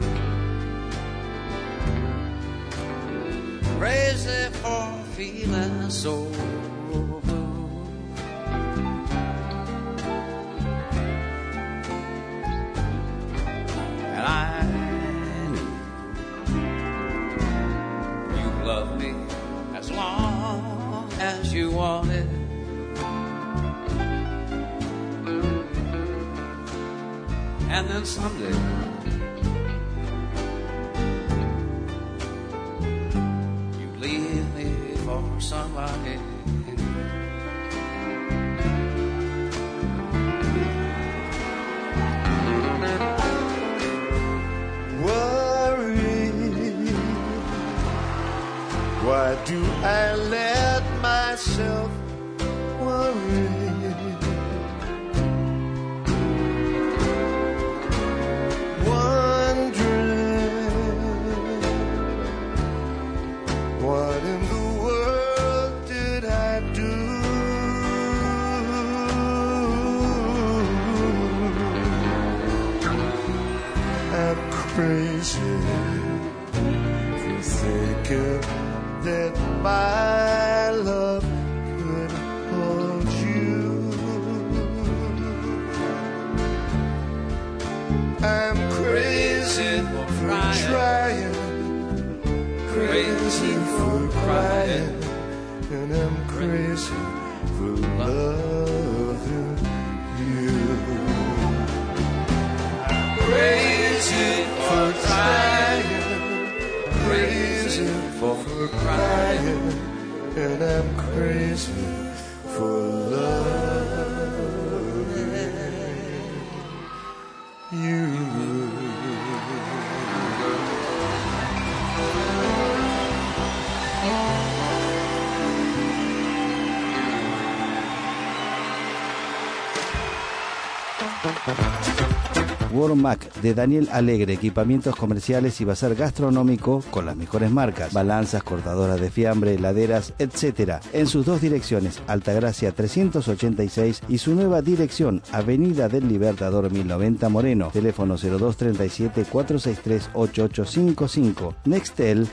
for feeling so blue. And I knew you loved me as long as you wanted. And then someday you leave me for somebody. Worry, why do I let myself worry? crazy for thinking that my love could hold you. I'm crazy for trying, crazy for crying, and I'm crazy for loving you. Crazy for trying, crazy for crying, and I'm crazy for loving you. Wormac de Daniel Alegre, equipamientos comerciales y bazar gastronómico con las mejores marcas, balanzas, cortadoras de fiambre, heladeras, etc. En sus dos direcciones, Altagracia 386 y su nueva dirección, Avenida del Libertador 1090 Moreno, teléfono 0237-463-8855, Nextel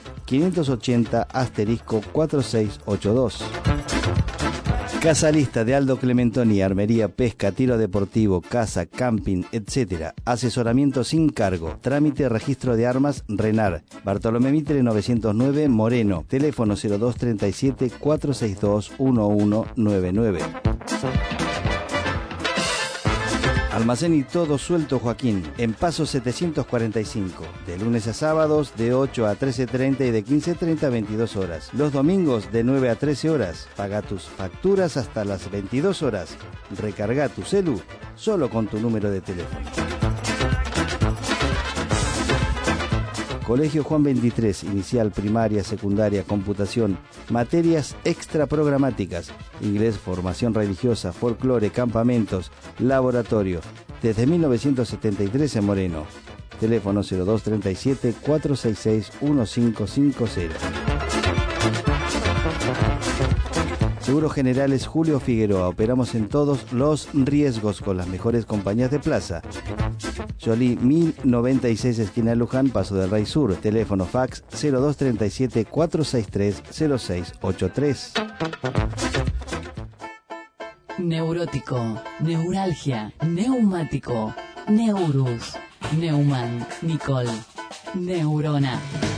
580*4682. Casa Lista de Aldo Clementoni, armería, pesca, tiro deportivo, casa, camping, etc. Asesoramiento sin cargo. Trámite, registro de armas, RENAR. Bartolomé Mitre 909, Moreno. Teléfono 0237-462-1199. Almacén y todo suelto Joaquín, en Paso 745, de lunes a sábados de 8 a 13:30 y de 15:30 a 22 horas. Los domingos de 9 a 13 horas. Paga tus facturas hasta las 22 horas. Recarga tu celu solo con tu número de teléfono. Colegio Juan 23, inicial, primaria, secundaria, computación, materias extraprogramáticas, inglés, formación religiosa, folclore, campamentos, laboratorio, desde 1973 en Moreno. Teléfono 0237-466-1550. Seguros Generales Julio Figueroa. Operamos en todos los riesgos con las mejores compañías de plaza. Jolie 1096, esquina Luján, Paso del Rey Sur. Teléfono fax 0237-463-0683. Neurótico, neuralgia, neumático, Neurus, Neumann, Nicole, Neurona.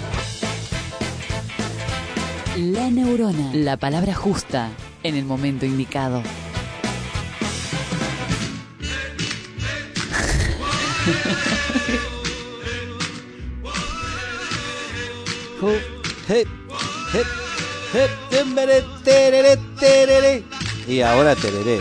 La neurona, la palabra justa en el momento indicado. Y ahora tereré.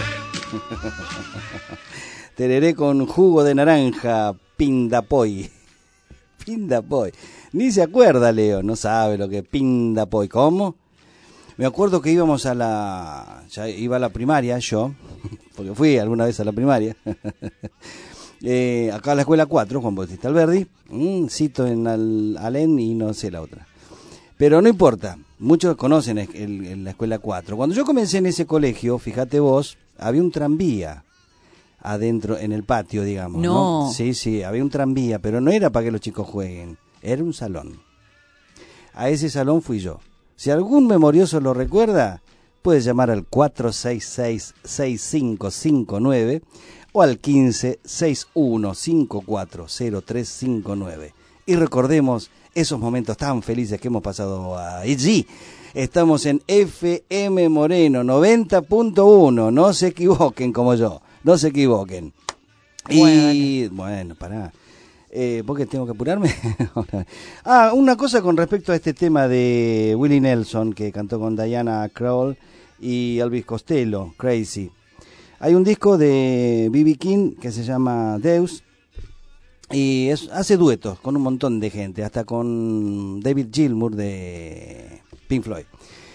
Tereré con jugo de naranja, Pindapoy. Pindapoy. Ni se acuerda, Leo, no sabe lo que es Pindapoy. ¿Cómo? Me acuerdo que íbamos ya iba a la primaria yo, porque fui alguna vez a la primaria. Acá a la escuela 4, Juan Bautista Alberdi, cito en Alén y no sé la otra. Pero no importa, muchos conocen la escuela 4. Cuando yo comencé en ese colegio, fíjate vos, había un tranvía adentro, en el patio, digamos. ¿No? Sí, había un tranvía, pero no era para que los chicos jueguen, era un salón. A ese salón fui yo. Si algún memorioso lo recuerda, puede llamar al 466-6559 o al 1561540359. Y recordemos esos momentos tan felices que hemos pasado allí. Estamos en FM Moreno 90.1, no se equivoquen como yo, no se equivoquen. Y bueno, pará. ¿Por qué tengo que apurarme? Una cosa con respecto a este tema de Willie Nelson, que cantó con Diana Krall y Elvis Costello, Crazy. Hay un disco de B.B. King que se llama Deus, y hace duetos con un montón de gente, hasta con David Gilmour de Pink Floyd.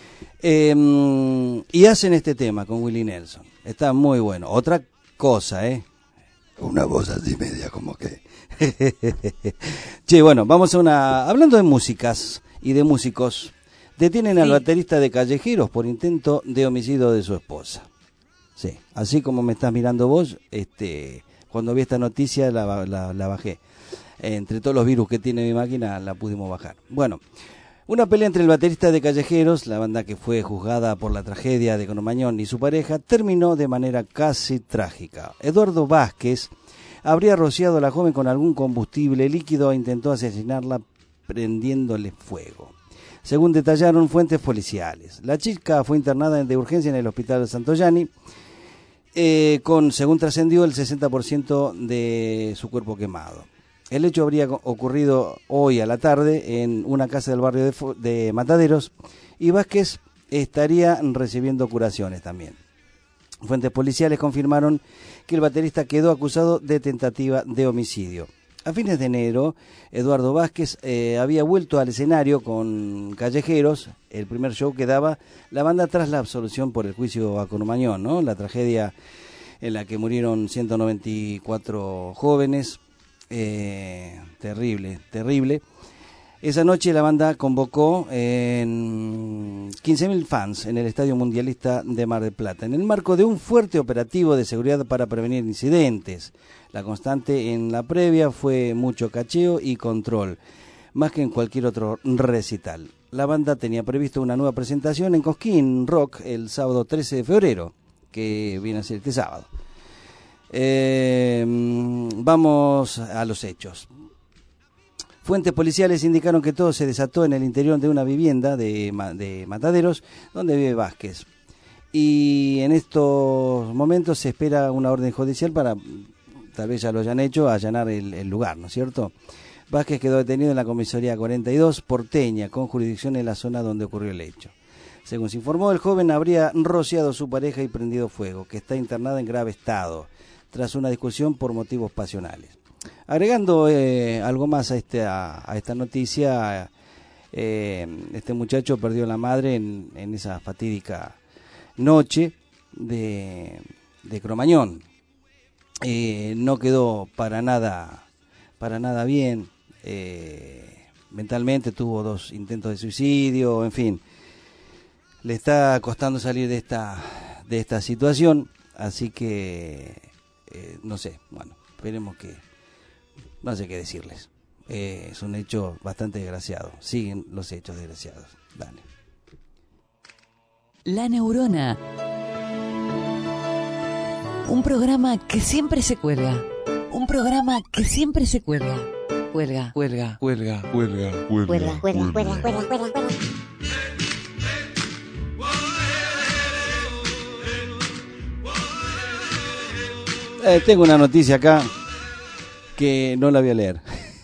Y hacen este tema con Willie Nelson. Está muy bueno. Otra cosa, una voz así media como que... Che, bueno, vamos a hablando de músicas y de músicos. Detienen al baterista de Callejeros por intento de homicidio de su esposa. Sí, así como me estás mirando vos, cuando vi esta noticia la bajé. entre todos los virus que tiene mi máquina la pudimos bajar. Bueno, una pelea entre el baterista de Callejeros, la banda que fue juzgada por la tragedia de Cromañón, y su pareja, terminó de manera casi trágica. Eduardo Vázquez habría rociado a la joven con algún combustible líquido e intentó asesinarla prendiéndole fuego, según detallaron fuentes policiales. La chica fue internada de urgencia en el hospital de Santoyani, con, según trascendió, el 60% de su cuerpo quemado. El hecho habría ocurrido hoy a la tarde en una casa del barrio de Mataderos, y Vázquez estaría recibiendo curaciones también. Fuentes policiales confirmaron que el baterista quedó acusado de tentativa de homicidio. A fines de enero, Eduardo Vázquez había vuelto al escenario con Callejeros, el primer show que daba la banda tras la absolución por el juicio a Cromañón, ¿no? La tragedia en la que murieron 194 jóvenes. Terrible. Esa noche la banda convocó en 15.000 fans en el Estadio Mundialista de Mar del Plata, en el marco de un fuerte operativo de seguridad para prevenir incidentes. La constante en la previa fue mucho cacheo y control, más que en cualquier otro recital. La banda tenía previsto una nueva presentación en Cosquín Rock el sábado 13 de febrero, que viene a ser este sábado. Vamos a los hechos. Fuentes policiales indicaron que todo se desató en el interior de una vivienda de Mataderos, donde vive Vázquez. Y en estos momentos se espera una orden judicial para, tal vez ya lo hayan hecho, allanar el lugar, ¿no es cierto? Vázquez quedó detenido en la comisaría 42 porteña, con jurisdicción en la zona donde ocurrió el hecho. Según se informó, el joven habría rociado a su pareja y prendido fuego, que está internada en grave estado, tras una discusión por motivos pasionales. Agregando algo más a esta noticia, este muchacho perdió a la madre en esa fatídica noche de Cromañón. No quedó para nada bien, mentalmente tuvo 2 intentos de suicidio, en fin, le está costando salir de esta situación, así que no sé, bueno, esperemos que, no sé qué decirles. Es un hecho bastante desgraciado. Siguen los hechos desgraciados. Dale. La Neurona. Un programa que siempre se cuelga. Un programa que siempre se cuelga. Cuelga. Tengo una noticia acá que no la voy a leer.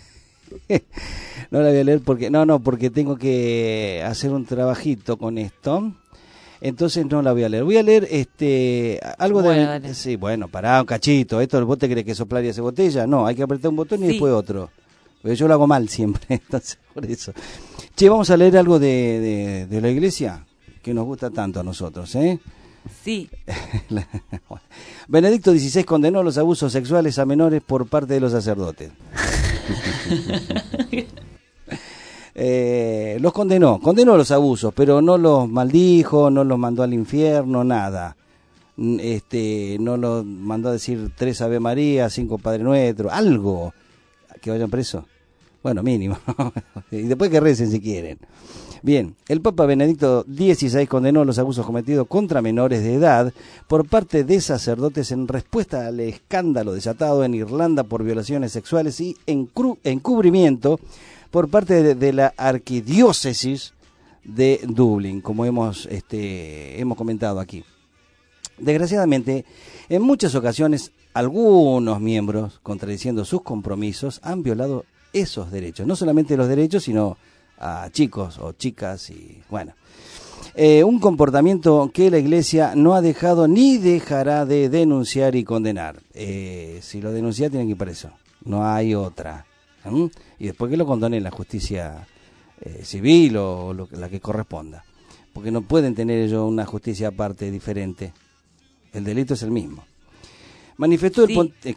No la voy a leer porque tengo que hacer un trabajito con esto. Entonces no la voy a leer. Voy a leer algo de... Sí, bueno, pará un cachito. ¿Esto vos te crees que soplar y hace botella? No, hay que apretar un botón y después otro. Porque yo lo hago mal siempre, entonces por eso. Che, vamos a leer algo de la iglesia que nos gusta tanto a nosotros, ¿eh? Sí. Benedicto XVI condenó los abusos sexuales a menores por parte de los sacerdotes. Los condenó los abusos, pero no los maldijo, no los mandó al infierno, nada. No los mandó a decir 3 Ave María, 5 Padre Nuestro, algo, que vayan presos. Bueno, mínimo. Y después que recen si quieren. Bien, el Papa Benedicto XVI condenó los abusos cometidos contra menores de edad por parte de sacerdotes en respuesta al escándalo desatado en Irlanda por violaciones sexuales y encubrimiento por parte de la arquidiócesis de Dublín, como hemos comentado aquí. Desgraciadamente, en muchas ocasiones, algunos miembros, contradiciendo sus compromisos, han violado esos derechos. No solamente los derechos, sino a chicos o chicas y bueno. Un comportamiento que la Iglesia no ha dejado ni dejará de denunciar y condenar. Si lo denuncia, tienen que ir preso. No hay otra. Y después que lo condone la justicia civil o la que corresponda. Porque no pueden tener ellos una justicia aparte diferente. El delito es el mismo. Manifestó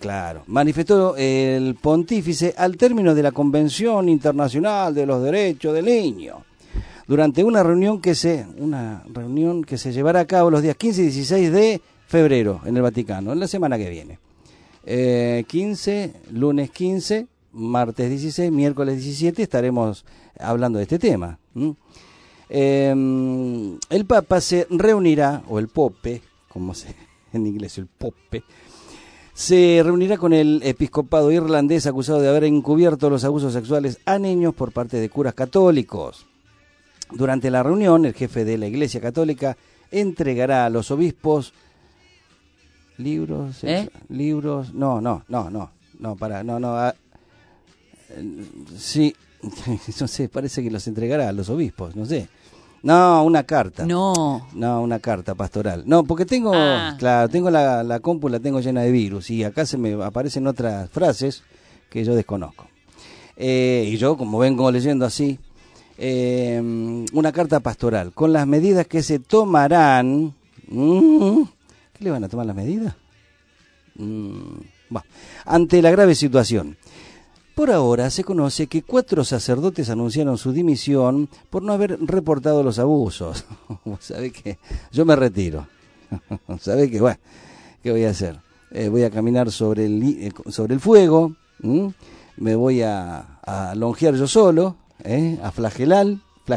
el pontífice al término de la Convención Internacional de los Derechos del Niño, durante una reunión que se llevará a cabo los días 15 y 16 de febrero en el Vaticano, en la semana que viene. Lunes 15 martes 16, miércoles 17 estaremos hablando de este tema. El Papa se reunirá, o el Pope, como se en inglés el Pope, se reunirá con el episcopado irlandés acusado de haber encubierto los abusos sexuales a niños por parte de curas católicos. Durante la reunión, el jefe de la Iglesia Católica entregará a los obispos libros, sí, no sé, parece que los entregará a los obispos, no sé. No, una carta. No, una carta pastoral. No, porque tengo, claro, tengo la compu, la tengo llena de virus y acá se me aparecen otras frases que yo desconozco. Y yo, como vengo leyendo así, una carta pastoral con las medidas que se tomarán. ¿Qué le van a tomar las medidas? Ante la grave situación. Por ahora se conoce que 4 sacerdotes anunciaron su dimisión por no haber reportado los abusos. ¿Sabe qué? Yo me retiro. ¿Sabe qué? Bueno, ¿qué voy a hacer? Voy a caminar sobre el fuego. Me voy a longear yo solo, a flagelar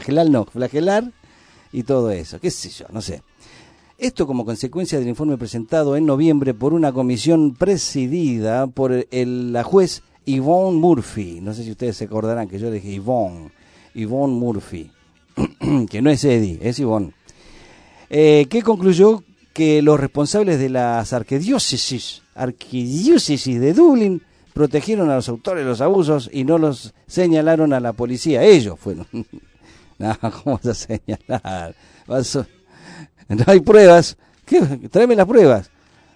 y todo eso. ¿Qué sé yo? No sé. Esto como consecuencia del informe presentado en noviembre por una comisión presidida por la juez Yvonne Murphy. No sé si ustedes se acordarán que yo le dije Yvonne Murphy, que no es Eddie, es Yvonne, que concluyó que los responsables de las arquidiócesis de Dublín protegieron a los autores de los abusos y no los señalaron a la policía. Ellos fueron. No, ¿cómo vas a señalar? No hay pruebas. ¿Qué? Tráeme las pruebas.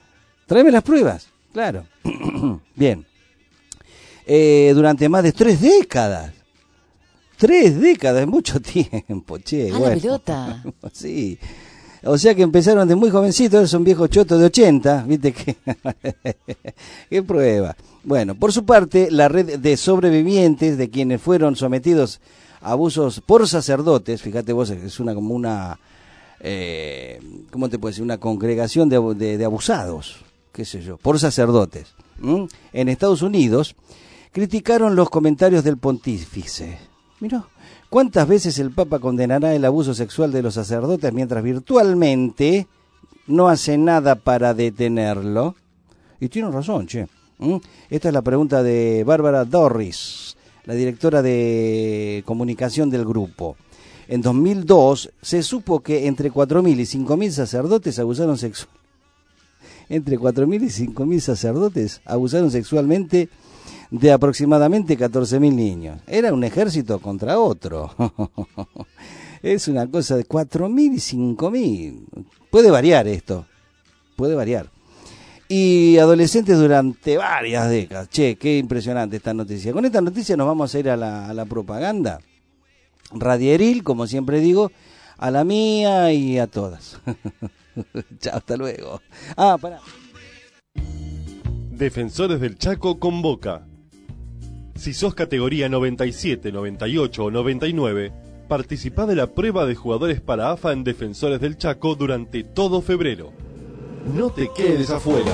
Claro. Bien. Durante más de 3 décadas. 3 décadas, es mucho tiempo, che. La pelota. Sí. O sea que empezaron de muy jovencitos, son viejos chotos de 80, ¿viste qué? ¿Qué prueba? Bueno, por su parte, la red de sobrevivientes de quienes fueron sometidos a abusos por sacerdotes, fíjate vos, es como una, ¿cómo te puedo decir? Una congregación de abusados, qué sé yo, por sacerdotes. En Estados Unidos, criticaron los comentarios del pontífice. Mirá, ¿cuántas veces el Papa condenará el abuso sexual de los sacerdotes mientras virtualmente no hace nada para detenerlo? Y tiene razón, che. Esta es la pregunta de Bárbara Dorris, la directora de comunicación del grupo. En 2002 se supo que entre 4.000 y 5.000 sacerdotes abusaron sexualmente. Entre 4.000 y 5.000 sacerdotes abusaron sexualmente de aproximadamente 14.000 niños. Era un ejército contra otro. Es una cosa de 4.000 y 5.000. Puede variar esto. Puede variar. Y adolescentes durante varias décadas. Che, qué impresionante esta noticia. Con esta noticia nos vamos a ir a la propaganda radieril, como siempre digo, a la mía y a todas. Chao, hasta luego. Pará. Defensores del Chaco convoca. Si sos categoría 97, 98 o 99, participá de la prueba de jugadores para AFA en Defensores del Chaco durante todo febrero. No te quedes afuera.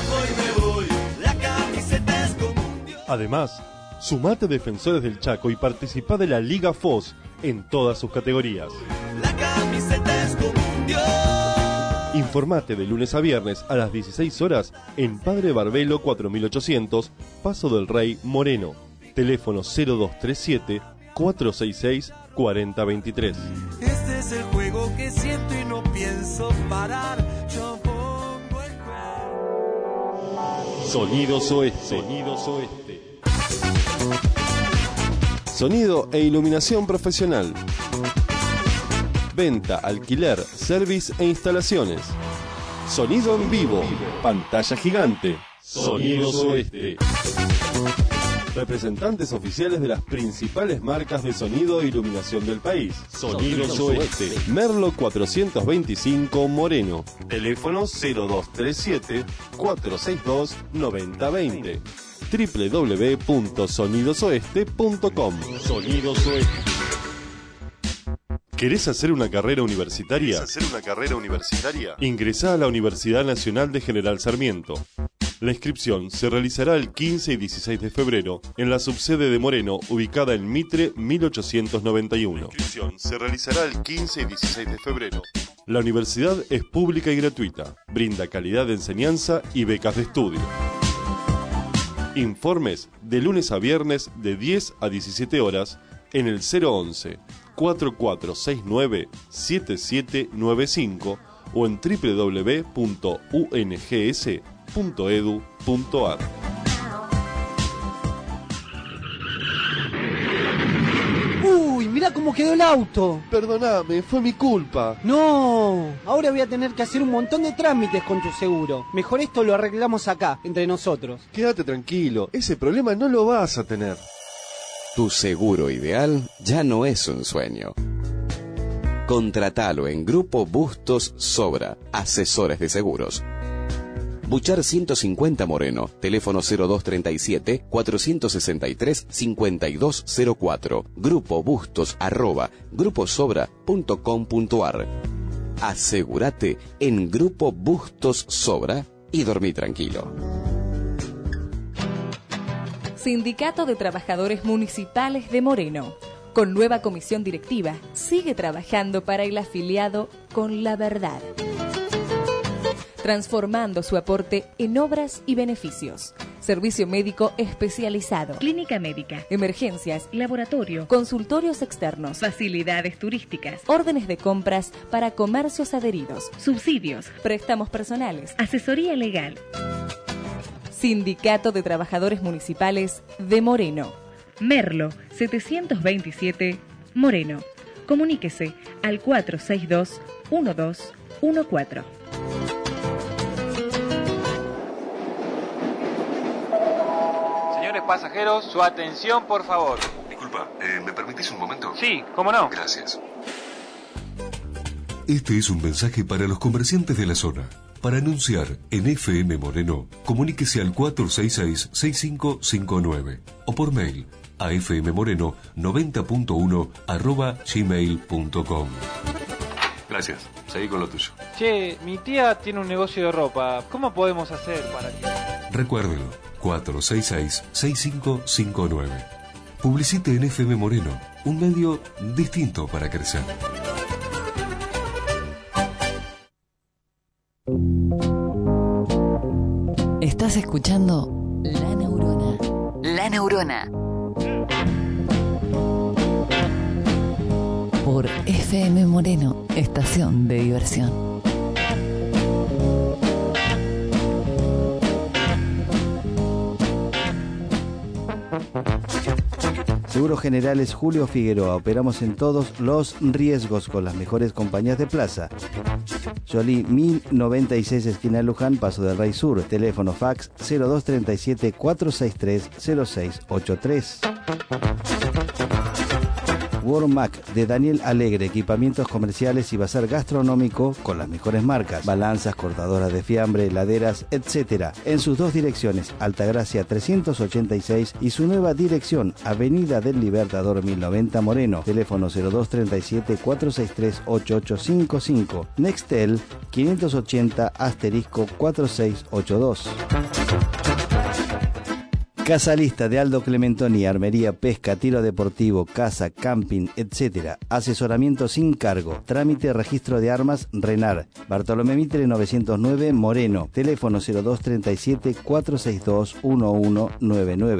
Además, sumate a Defensores del Chaco y participá de la Liga FOS en todas sus categorías. Informate de lunes a viernes a las 16 horas en Padre Barbelo 4800, Paso del Rey, Moreno. Teléfono 0237 466 4023. Este es el juego que siento y no pienso parar. Yo pongo el Sonidos Oeste. Sonido e iluminación profesional. Venta, alquiler, service e instalaciones. Sonido en vivo. Pantalla gigante. Sonidos Oeste. Representantes oficiales de las principales marcas de sonido e iluminación del país. Sonidos Oeste. Merlo 425 Moreno. Teléfono 0237 462 9020. www.sonidosoeste.com. Sonidos Oeste. ¿Querés hacer una carrera universitaria? Ingresá a la Universidad Nacional de General Sarmiento. La inscripción se realizará el 15 y 16 de febrero en la subsede de Moreno, ubicada en Mitre 1891. La inscripción se realizará el 15 y 16 de febrero. La universidad es pública y gratuita, brinda calidad de enseñanza y becas de estudio. Informes de lunes a viernes de 10 a 17 horas en el 011 4469 7795 o en www.ungs.edu.ar. ¡Uy, mirá cómo quedó el auto! Perdóname, fue mi culpa. ¡No! Ahora voy a tener que hacer un montón de trámites con tu seguro. Mejor esto lo arreglamos acá, entre nosotros. Quédate tranquilo, ese problema no lo vas a tener. Tu seguro ideal ya no es un sueño. Contratalo en Grupo Bustos Sobra, asesores de seguros. Buchar 150 Moreno, teléfono 0237-463-5204, Grupo Bustos @gruposobra.com.ar. Asegúrate en Grupo Bustos Sobra y dormí tranquilo. Sindicato de Trabajadores Municipales de Moreno. Con nueva comisión directiva, sigue trabajando para el afiliado con la verdad, transformando su aporte en obras y beneficios. Servicio médico especializado, clínica médica, emergencias, laboratorio, consultorios externos, facilidades turísticas, órdenes de compras para comercios adheridos, subsidios, préstamos personales, asesoría legal. Sindicato de Trabajadores Municipales de Moreno. Merlo 727 Moreno. Comuníquese al 462-1214. Señores pasajeros, su atención, por favor. Disculpa, ¿me permitís un momento? Sí, ¿cómo no? Gracias. Este es un mensaje para los comerciantes de la zona. Para anunciar en FM Moreno, comuníquese al 466-6559 o por mail a fmmoreno90.1@gmail.com. Gracias, seguí con lo tuyo. Che, mi tía tiene un negocio de ropa. ¿Cómo podemos hacer para que...? Recuérdelo, 466-6559. Publicite en FM Moreno, un medio distinto para crecer. Estás escuchando La Neurona. La Neurona. Por FM Moreno, estación de diversión. Seguros Generales Julio Figueroa. Operamos en todos los riesgos con las mejores compañías de plaza. Jolie 1096 esquina Luján, Paso del Rey Sur. Teléfono fax 0237-463-0683. Wormac de Daniel Alegre, equipamientos comerciales y bazar gastronómico con las mejores marcas, balanzas, cortadoras de fiambre, heladeras, etc. En sus dos direcciones, Altagracia 386 y su nueva dirección, Avenida del Libertador 1090 Moreno, teléfono 0237-463-8855, Nextel 580-4682. Casa Lista de Aldo Clementoni, armería, pesca, tiro deportivo, casa, camping, etc. Asesoramiento sin cargo. Trámite, registro de armas, RENAR. Bartolomé Mitre 909, Moreno. Teléfono 0237-462-1199.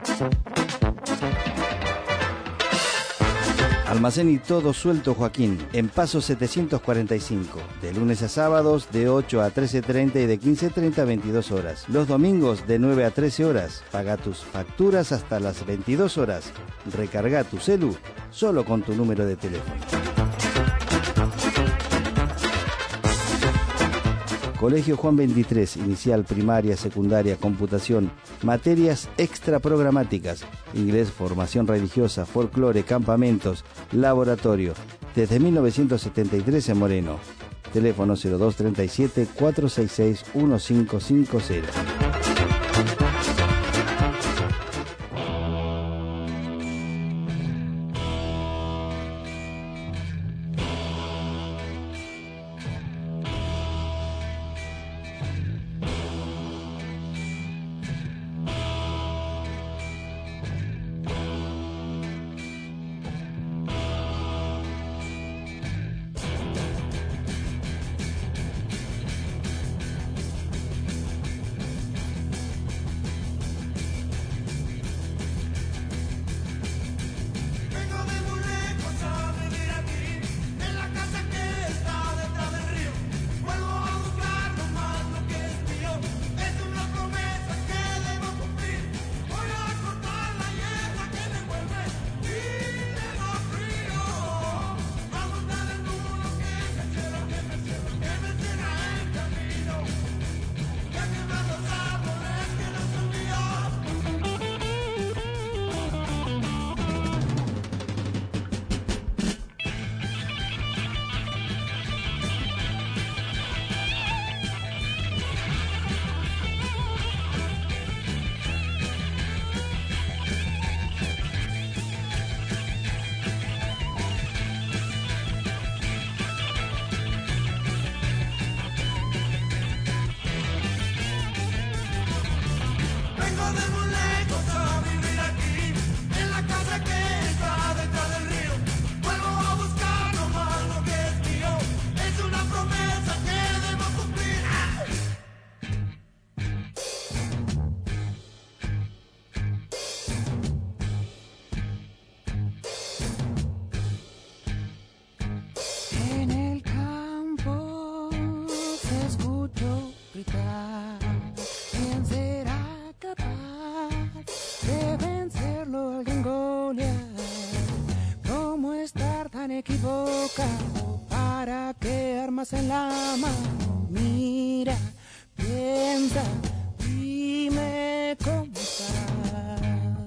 Almacén y todo suelto Joaquín, en Paso 745, de lunes a sábados de 8 a 13:30 y de 15:30 a 22 horas. Los domingos de 9 a 13 horas. Paga tus facturas hasta las 22 horas. Recarga tu celu solo con tu número de teléfono. Colegio Juan 23, inicial, primaria, secundaria, computación, materias extra programáticas, inglés, formación religiosa, folclore, campamentos, laboratorio, desde 1973 en Moreno. Teléfono 0237-466-1550. podemos lejos a vivir aquí, en la casa que está detrás del río. Vuelvo a buscar nomás lo que es mío, es una promesa que debo cumplir. En el campo se escuchó gritar. ¿Quién será capaz de vencerlo en Goliat? ¿Cómo estar tan equivocado? ¿Para qué armas en la mano? Mira, piensa, dime cómo estás.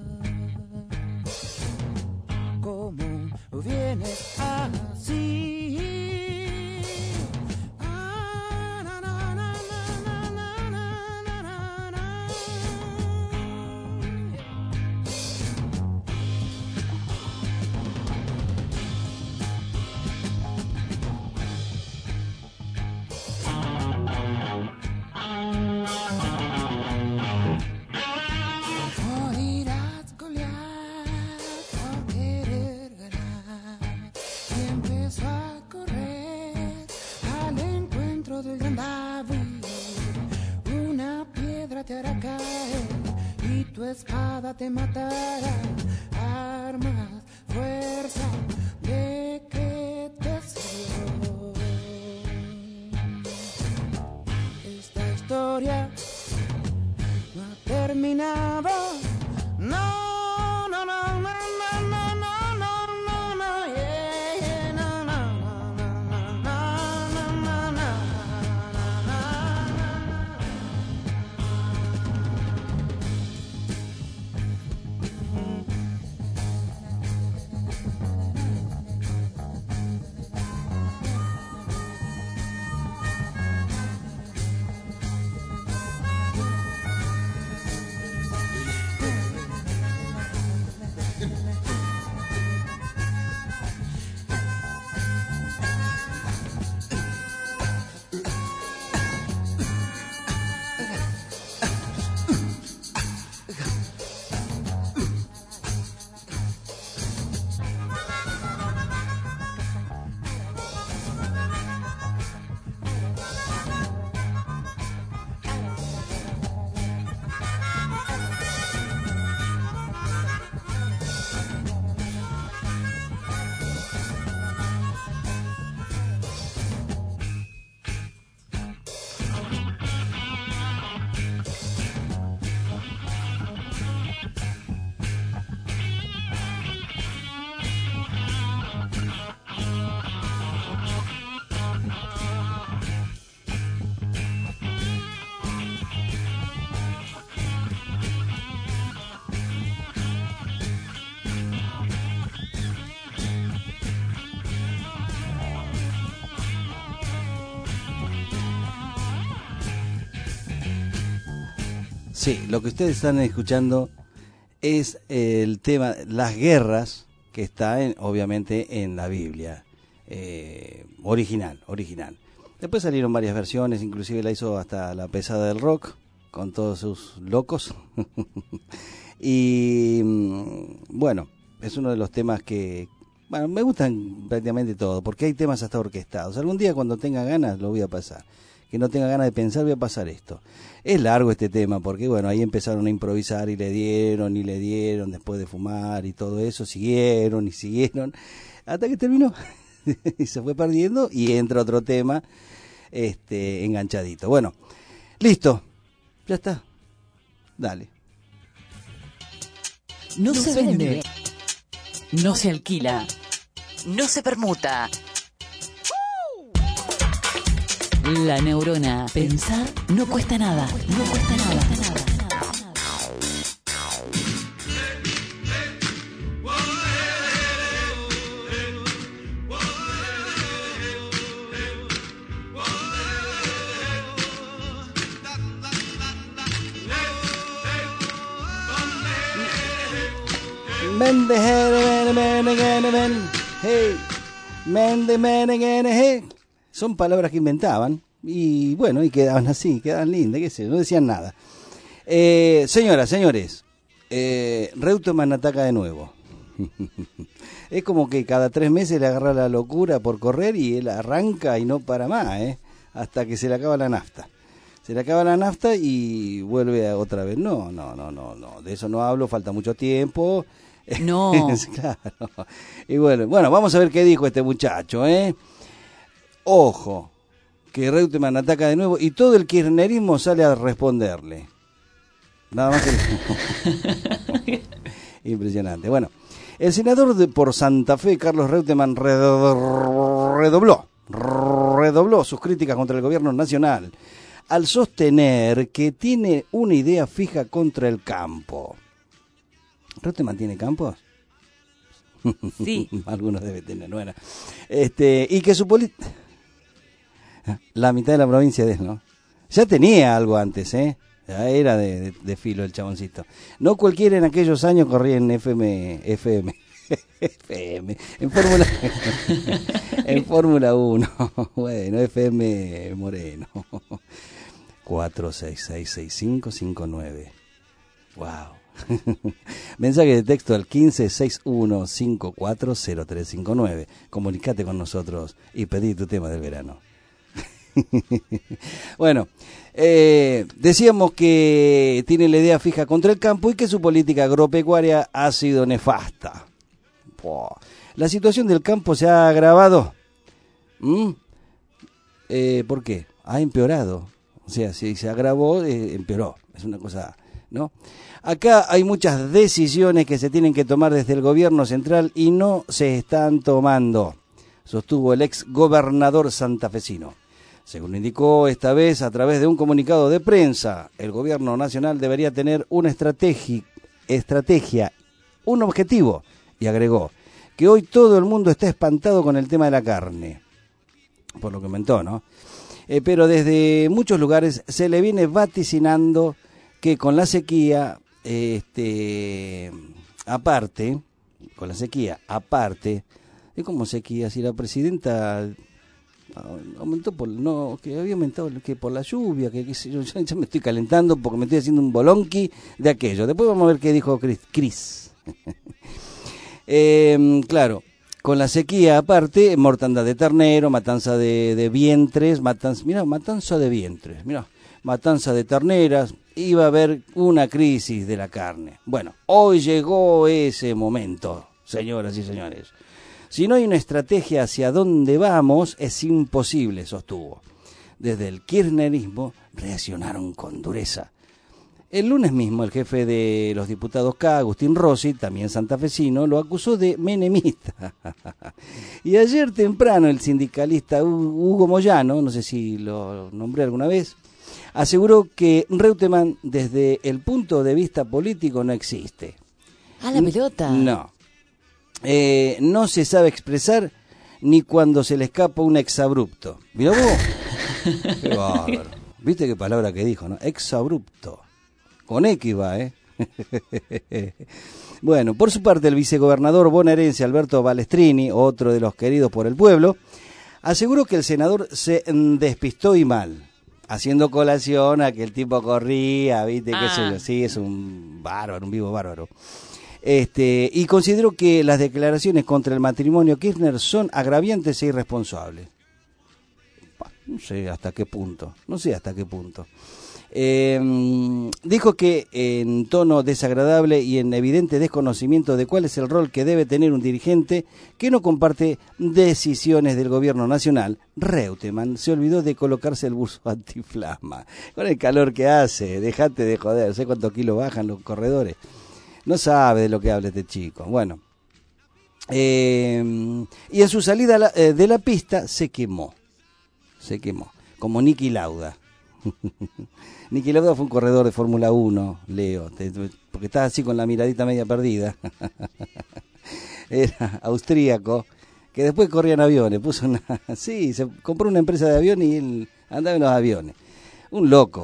¿Cómo vienes así? Morirás, Goliat, por querer ganar. Y empezó a correr al encuentro del gran David. Una piedra te hará caer y tu espada te matará. Armas, fuerza, ¿de qué te sirvió? Esta historia no ha terminado. No, no, no, no, no, no, no, no, no, yeah, yeah, no, no, no, no, no, no, no, no. Sí, lo que ustedes están escuchando es el tema, las guerras, que está obviamente en la Biblia, original. Después salieron varias versiones, inclusive la hizo hasta La Pesada del Rock, con todos sus locos. Y bueno, es uno de los temas que, bueno, me gustan prácticamente todos, porque hay temas hasta orquestados. Algún día cuando tenga ganas lo voy a pasar. Que no tenga ganas de pensar, voy a pasar esto. Es largo este tema, porque bueno, ahí empezaron a improvisar y le dieron, después de fumar y todo eso, siguieron, hasta que terminó. Y se fue perdiendo y entra otro tema enganchadito. Bueno, listo, ya está. Dale. No se vende, no se alquila, no se permuta. La Neurona. Pensar no cuesta nada. No cuesta nada. Son palabras que inventaban y bueno, y quedaban así, quedaban lindas, qué sé, no decían nada. Señoras, señores, Reutemann ataca de nuevo. Es como que cada 3 meses le agarra la locura por correr y él arranca y no para más, hasta que se le acaba la nafta. Se le acaba la nafta y vuelve otra vez. No, de eso no hablo, falta mucho tiempo. No. Claro. Y bueno, vamos a ver qué dijo este muchacho, Ojo, que Reutemann ataca de nuevo y todo el kirchnerismo sale a responderle. Nada más que... Impresionante. Bueno, el senador por Santa Fe, Carlos Reutemann, redobló sus críticas contra el gobierno nacional al sostener que tiene una idea fija contra el campo. ¿Reutemann tiene campos? Sí. Algunos debe tener, bueno. Y que su política... La mitad de la provincia de él, ¿no? Ya tenía algo antes, Ya era de filo el chaboncito. No cualquiera en aquellos años corría en FM, en Fórmula 1. Bueno, FM Moreno. 4666559. Wow. Mensaje de texto al 1561540359. Comunicate con nosotros y pedí tu tema del verano. Bueno, decíamos que tiene la idea fija contra el campo y que su política agropecuaria ha sido nefasta. La situación del campo se ha agravado. ¿Por qué? Ha empeorado. O sea, si se agravó, empeoró. Es una cosa, ¿no? Acá hay muchas decisiones que se tienen que tomar desde el gobierno central y no se están tomando, sostuvo el ex gobernador santafesino. Según indicó esta vez a través de un comunicado de prensa, el gobierno nacional debería tener una estrategia, un objetivo, y agregó que hoy todo el mundo está espantado con el tema de la carne, por lo que comentó, ¿no? Pero desde muchos lugares se le viene vaticinando que con la sequía, aparte, es como sequía, si la presidenta aumentó que había aumentado que por la lluvia, que yo ya me estoy calentando porque me estoy haciendo un bolonqui de aquello. Después vamos a ver qué dijo Cris. Claro, con la sequía aparte, mortandad de ternero, matanza de vientres, matanza de terneras, iba a haber una crisis de la carne. Bueno, hoy llegó ese momento, señoras y señores. Si no hay una estrategia hacia dónde vamos, es imposible, sostuvo. Desde el kirchnerismo reaccionaron con dureza. El lunes mismo el jefe de los diputados K, Agustín Rossi, también santafesino, lo acusó de menemista. Y ayer temprano el sindicalista Hugo Moyano, no sé si lo nombré alguna vez, aseguró que Reutemann desde el punto de vista político no existe. Ah, la pelota. No. No se sabe expresar ni cuando se le escapa un exabrupto. Mirá vos. Qué bárbaro. ¿Viste qué palabra que dijo, no? Exabrupto. Con X va, Bueno, por su parte el vicegobernador bonaerense Alberto Balestrini, otro de los queridos por el pueblo, aseguró que el senador se despistó y mal, haciendo colación a que el tipo corría, ¿viste? Sí, es un bárbaro, un vivo bárbaro. Y consideró que las declaraciones contra el matrimonio Kirchner son agraviantes e irresponsables. No sé hasta qué punto. Dijo que en tono desagradable y en evidente desconocimiento de cuál es el rol que debe tener un dirigente que no comparte decisiones del gobierno nacional, Reutemann se olvidó de colocarse el buzo antiflama. Con el calor que hace, dejate de joder, sé cuántos kilos bajan los corredores. No sabe de lo que habla este chico. Bueno, y en su salida de la pista se quemó, como Niki Lauda. Niki Lauda fue un corredor de Fórmula 1, Leo, porque estaba así con la miradita media perdida. Era austríaco, que después corría en aviones, se compró una empresa de aviones y él andaba en los aviones. Un loco.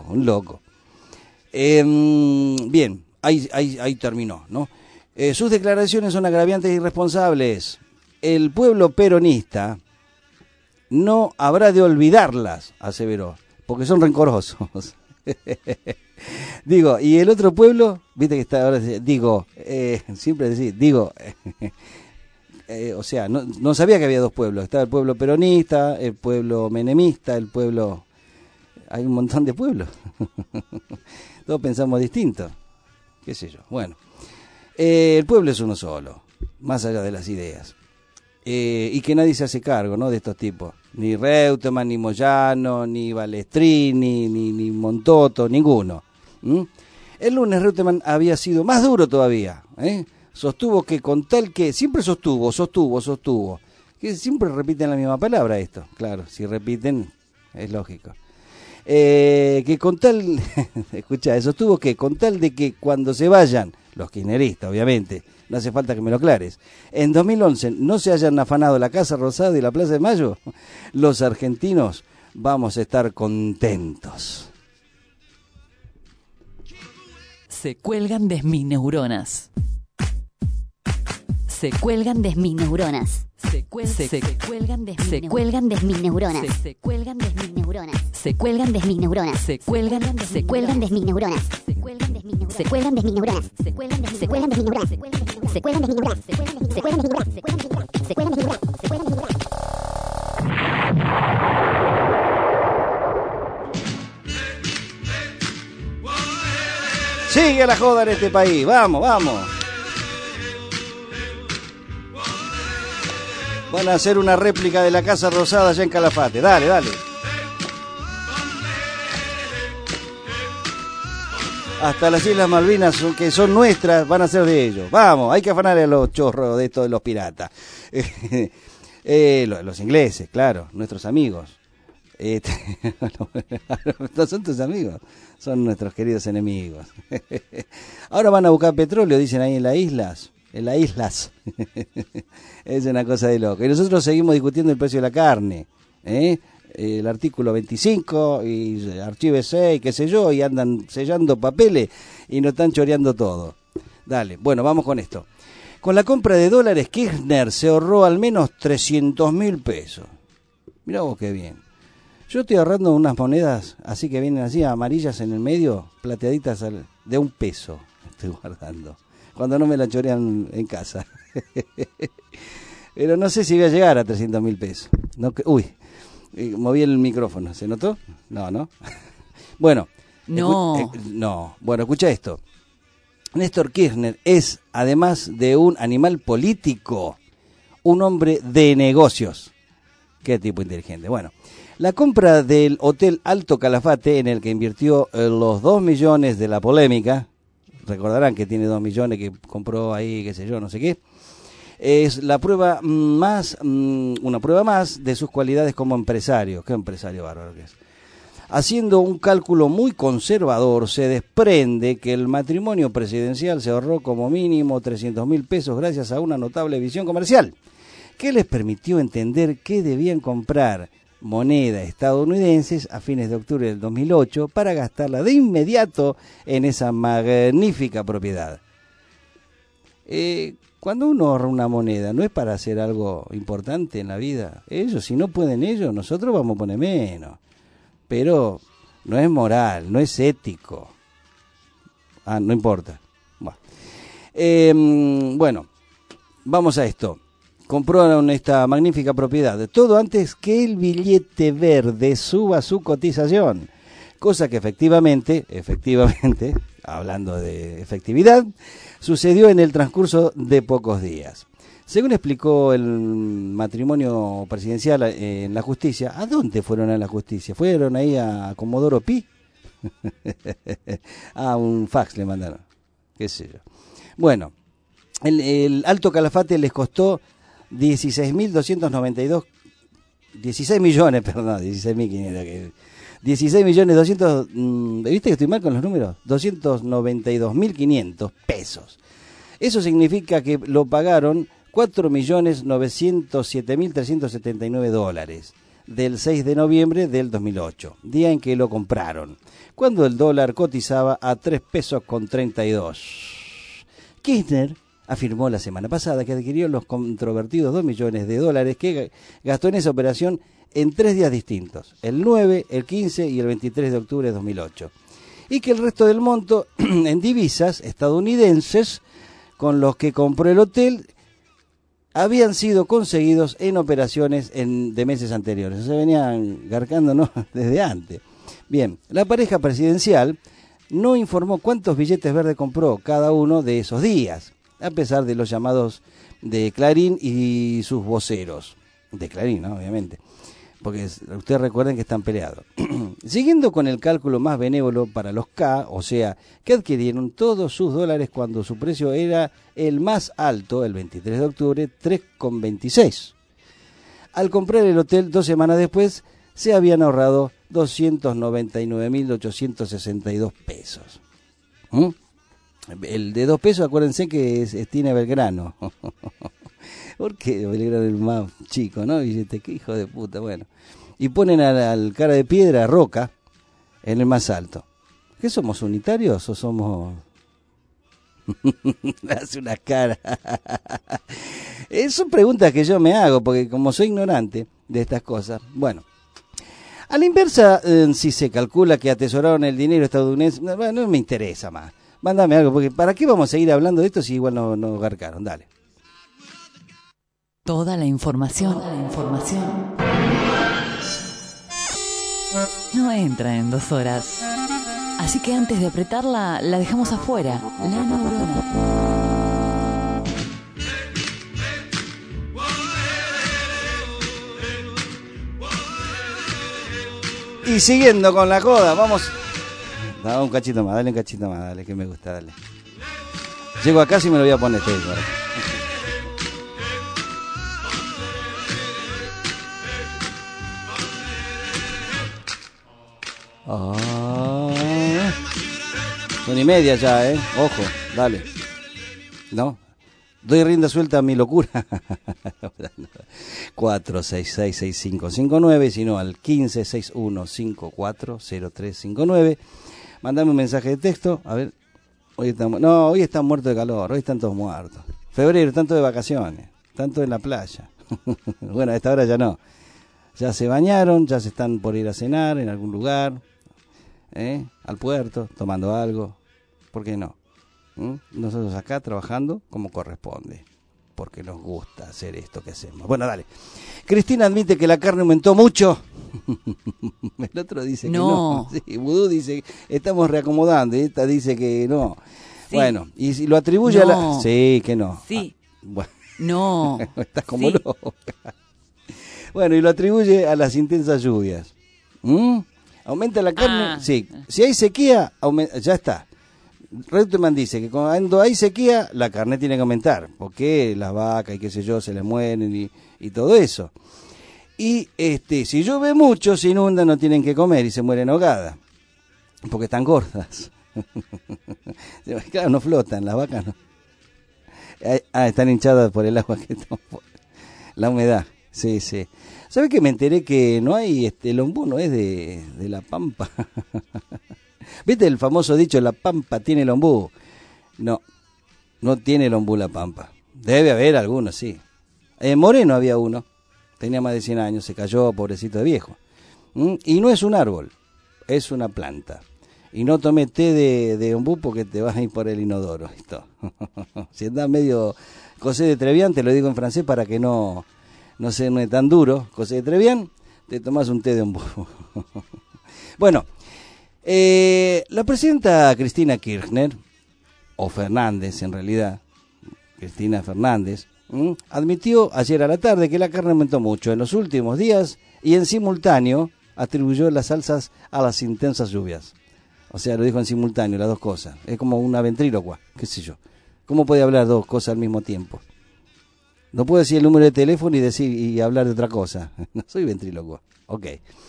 Bien. Ahí terminó, ¿no? Sus declaraciones son agraviantes e irresponsables. El pueblo peronista no habrá de olvidarlas, aseveró, porque son rencorosos. Digo, y el otro pueblo, viste que está ahora, siempre decir, o sea, no sabía que había dos pueblos. Estaba el pueblo peronista, el pueblo menemista, el pueblo... Hay un montón de pueblos. Todos pensamos distinto. Qué sé yo. Bueno, el pueblo es uno solo, más allá de las ideas. Y que nadie se hace cargo, ¿no?, de estos tipos. Ni Reutemann, ni Moyano, ni Balestrini, ni Montoto, ninguno. El lunes Reutemann había sido más duro todavía, sostuvo que con tal que... Siempre sostuvo. Que siempre repiten la misma palabra esto. Claro, si repiten, es lógico. Que con tal... Escuchá, sostuvo que con tal de que cuando se vayan, los kirchneristas, obviamente, no hace falta que me lo aclares, en 2011 no se hayan afanado la Casa Rosada y la Plaza de Mayo, los argentinos vamos a estar contentos. Se cuelgan de mis neuronas. Se cuelgan de mis neuronas. Se cuelgan de mis neuronas. Se cuelgan de mis neuronas. Se cuelgan de mis neuronas. Se cuelgan de mis neuronas. Se cuelgan de mis neuronas. Se cuelgan de mis neuronas. Se cuelgan de mis neuronas. Se cuelgan de mis neuronas. Se cuelgan de mis neuronas. Se cuelgan de mis neuronas. Se cuelgan de mis neuronas. Se cuelgan de mis neuronas. Se cuelgan de mis neuronas. Se cuelgan de mis neuronas. Se cuelgan de mis neuronas. Sigue la joda en este país, vamos. Van a hacer una réplica de la Casa Rosada allá en Calafate, dale. Hasta las Islas Malvinas, que son nuestras, van a ser de ellos. Vamos, hay que afanarle a los chorros de estos de los piratas. Los ingleses, claro, nuestros amigos. No son tus amigos, son nuestros queridos enemigos. Ahora van a buscar petróleo, dicen ahí en las islas. Es una cosa de loco. Y nosotros seguimos discutiendo el precio de la carne, el artículo 25 y archívese y qué sé yo, y andan sellando papeles y nos están choreando todo. Dale, bueno, vamos con esto. Con la compra de dólares, Kirchner se ahorró al menos 300.000 pesos. Mirá vos qué bien. Yo estoy ahorrando unas monedas así que vienen así, amarillas en el medio, plateaditas de $1. Estoy guardando. Cuando no me la chorean en casa. Pero no sé si voy a llegar a 300.000 pesos. No, moví el micrófono. ¿Se notó? No. Bueno. No. Bueno, escucha esto. Néstor Kirchner es, además de un animal político, un hombre de negocios. Qué tipo inteligente. Bueno, la compra del Hotel Alto Calafate, en el que invirtió los 2 millones de la polémica, recordarán que tiene 2 millones que compró ahí, qué sé yo, no sé qué, es la prueba más, una prueba más de sus cualidades como empresario. Qué empresario bárbaro que es. Haciendo un cálculo muy conservador, se desprende que el matrimonio presidencial se ahorró como mínimo 300.000 pesos gracias a una notable visión comercial, que les permitió entender que debían comprar moneda estadounidenses a fines de octubre del 2008 para gastarla de inmediato en esa magnífica propiedad. Cuando uno ahorra una moneda, no es para hacer algo importante en la vida. Ellos, si no pueden ellos, nosotros vamos a poner menos. Pero no es moral, no es ético. No importa. Bueno, vamos a esto. Compraron esta magnífica propiedad, todo antes que el billete verde suba su cotización, cosa que efectivamente, hablando de efectividad, sucedió en el transcurso de pocos días. Según explicó el matrimonio presidencial en la justicia, ¿a dónde fueron a la justicia? ¿Fueron ahí a Comodoro Pi? Un fax le mandaron, qué sé yo. Bueno, el Alto Calafate les costó 16.292, 16 millones, perdón, 16.500, 16.200.000, ¿viste que estoy mal con los números? 292.500 pesos. Eso significa que lo pagaron 4.907.379 dólares del 6 de noviembre del 2008, día en que lo compraron, cuando el dólar cotizaba a 3 pesos con 32. Kirchner afirmó la semana pasada que adquirió los controvertidos 2 millones de dólares que gastó en esa operación en 3 días distintos, el 9, el 15 y el 23 de octubre de 2008. y que el resto del monto en divisas estadounidenses con los que compró el hotel habían sido conseguidos en operaciones de meses anteriores. Se venían garcando, ¿no?, desde antes. Bien, la pareja presidencial no informó cuántos billetes verdes compró cada uno de esos días, a pesar de los llamados de Clarín y sus voceros. De Clarín, ¿no?, obviamente, porque ustedes recuerden que están peleados. Siguiendo con el cálculo más benévolo para los K, o sea, que adquirieron todos sus dólares cuando su precio era el más alto, el 23 de octubre, 3,26. Al comprar el hotel 2 semanas después, se habían ahorrado 299.862 pesos. El de 2 pesos, acuérdense que es tiene Belgrano. ¿Por qué Belgrano es el más chico, no? Billete, qué hijo de puta, bueno. Y ponen al cara de piedra, Roca, en el más alto. ¿Qué somos, unitarios o somos...? Hace una cara. Son preguntas que yo me hago, porque como soy ignorante de estas cosas, bueno. A la inversa, si se calcula que atesoraron el dinero estadounidense, no me interesa más. Mándame algo, porque ¿para qué vamos a seguir hablando de esto si igual no garcaron? Dale. Toda la información no entra en 2 horas. Así que antes de apretarla, la dejamos afuera. La neurona. Y siguiendo con la coda, vamos. Dale un cachito más, dale, que me gusta, dale. Llego acá y me lo voy a poner todo. Son y media ya, ojo, dale. No, doy rienda suelta a mi locura. 4666559, sino al 1561540359. Mandame un mensaje de texto. A ver, hoy están muertos de calor, hoy están todos muertos. Febrero, tanto de vacaciones, tanto en la playa. Bueno, a esta hora ya no. Ya se bañaron, ya se están por ir a cenar en algún lugar, al puerto, tomando algo. ¿Por qué no? Nosotros acá trabajando como corresponde, porque nos gusta hacer esto que hacemos. Bueno, dale. Cristina admite que la carne aumentó mucho. El otro dice que no. Sí, Vudú dice que estamos reacomodando, y esta dice que no. Sí. Bueno, y si lo atribuye a la... Sí, que no. Sí. Bueno. No. Estás como loca. Bueno, y lo atribuye a las intensas lluvias. ¿Aumenta la carne? Sí. Si hay sequía, ya está. Reutemann dice que cuando hay sequía, la carne tiene que aumentar, porque las vacas y qué sé yo, se les mueren y todo eso. Y si llueve mucho, se inundan, no tienen que comer y se mueren ahogadas, porque están gordas. Claro, no flotan, las vacas no. Están hinchadas por el agua que toman, la humedad. Sí. ¿Sabes que me enteré que no hay, el ombú no es de La Pampa? ¿Viste el famoso dicho, La Pampa tiene el ombú? No tiene el ombú La Pampa. Debe haber algunos, sí. En Moreno había uno, tenía más de 100 años, se cayó, pobrecito de viejo. Y no es un árbol, es una planta. Y no tomé té de ombú porque te vas a ir por el inodoro. Si andás medio José de Trevián, te lo digo en francés para que no se no es tan duro, José de Trevián, te tomás un té de ombú. Bueno, la presidenta Cristina Kirchner, o Fernández en realidad, Cristina Fernández, admitió ayer a la tarde que la carne aumentó mucho en los últimos días y en simultáneo atribuyó las alzas a las intensas lluvias. O sea, lo dijo en simultáneo, las dos cosas. Es como una ventrílocua, qué sé yo. ¿Cómo puede hablar dos cosas al mismo tiempo? No puedo decir el número de teléfono y hablar de otra cosa. No soy ventrílocuo. Ok.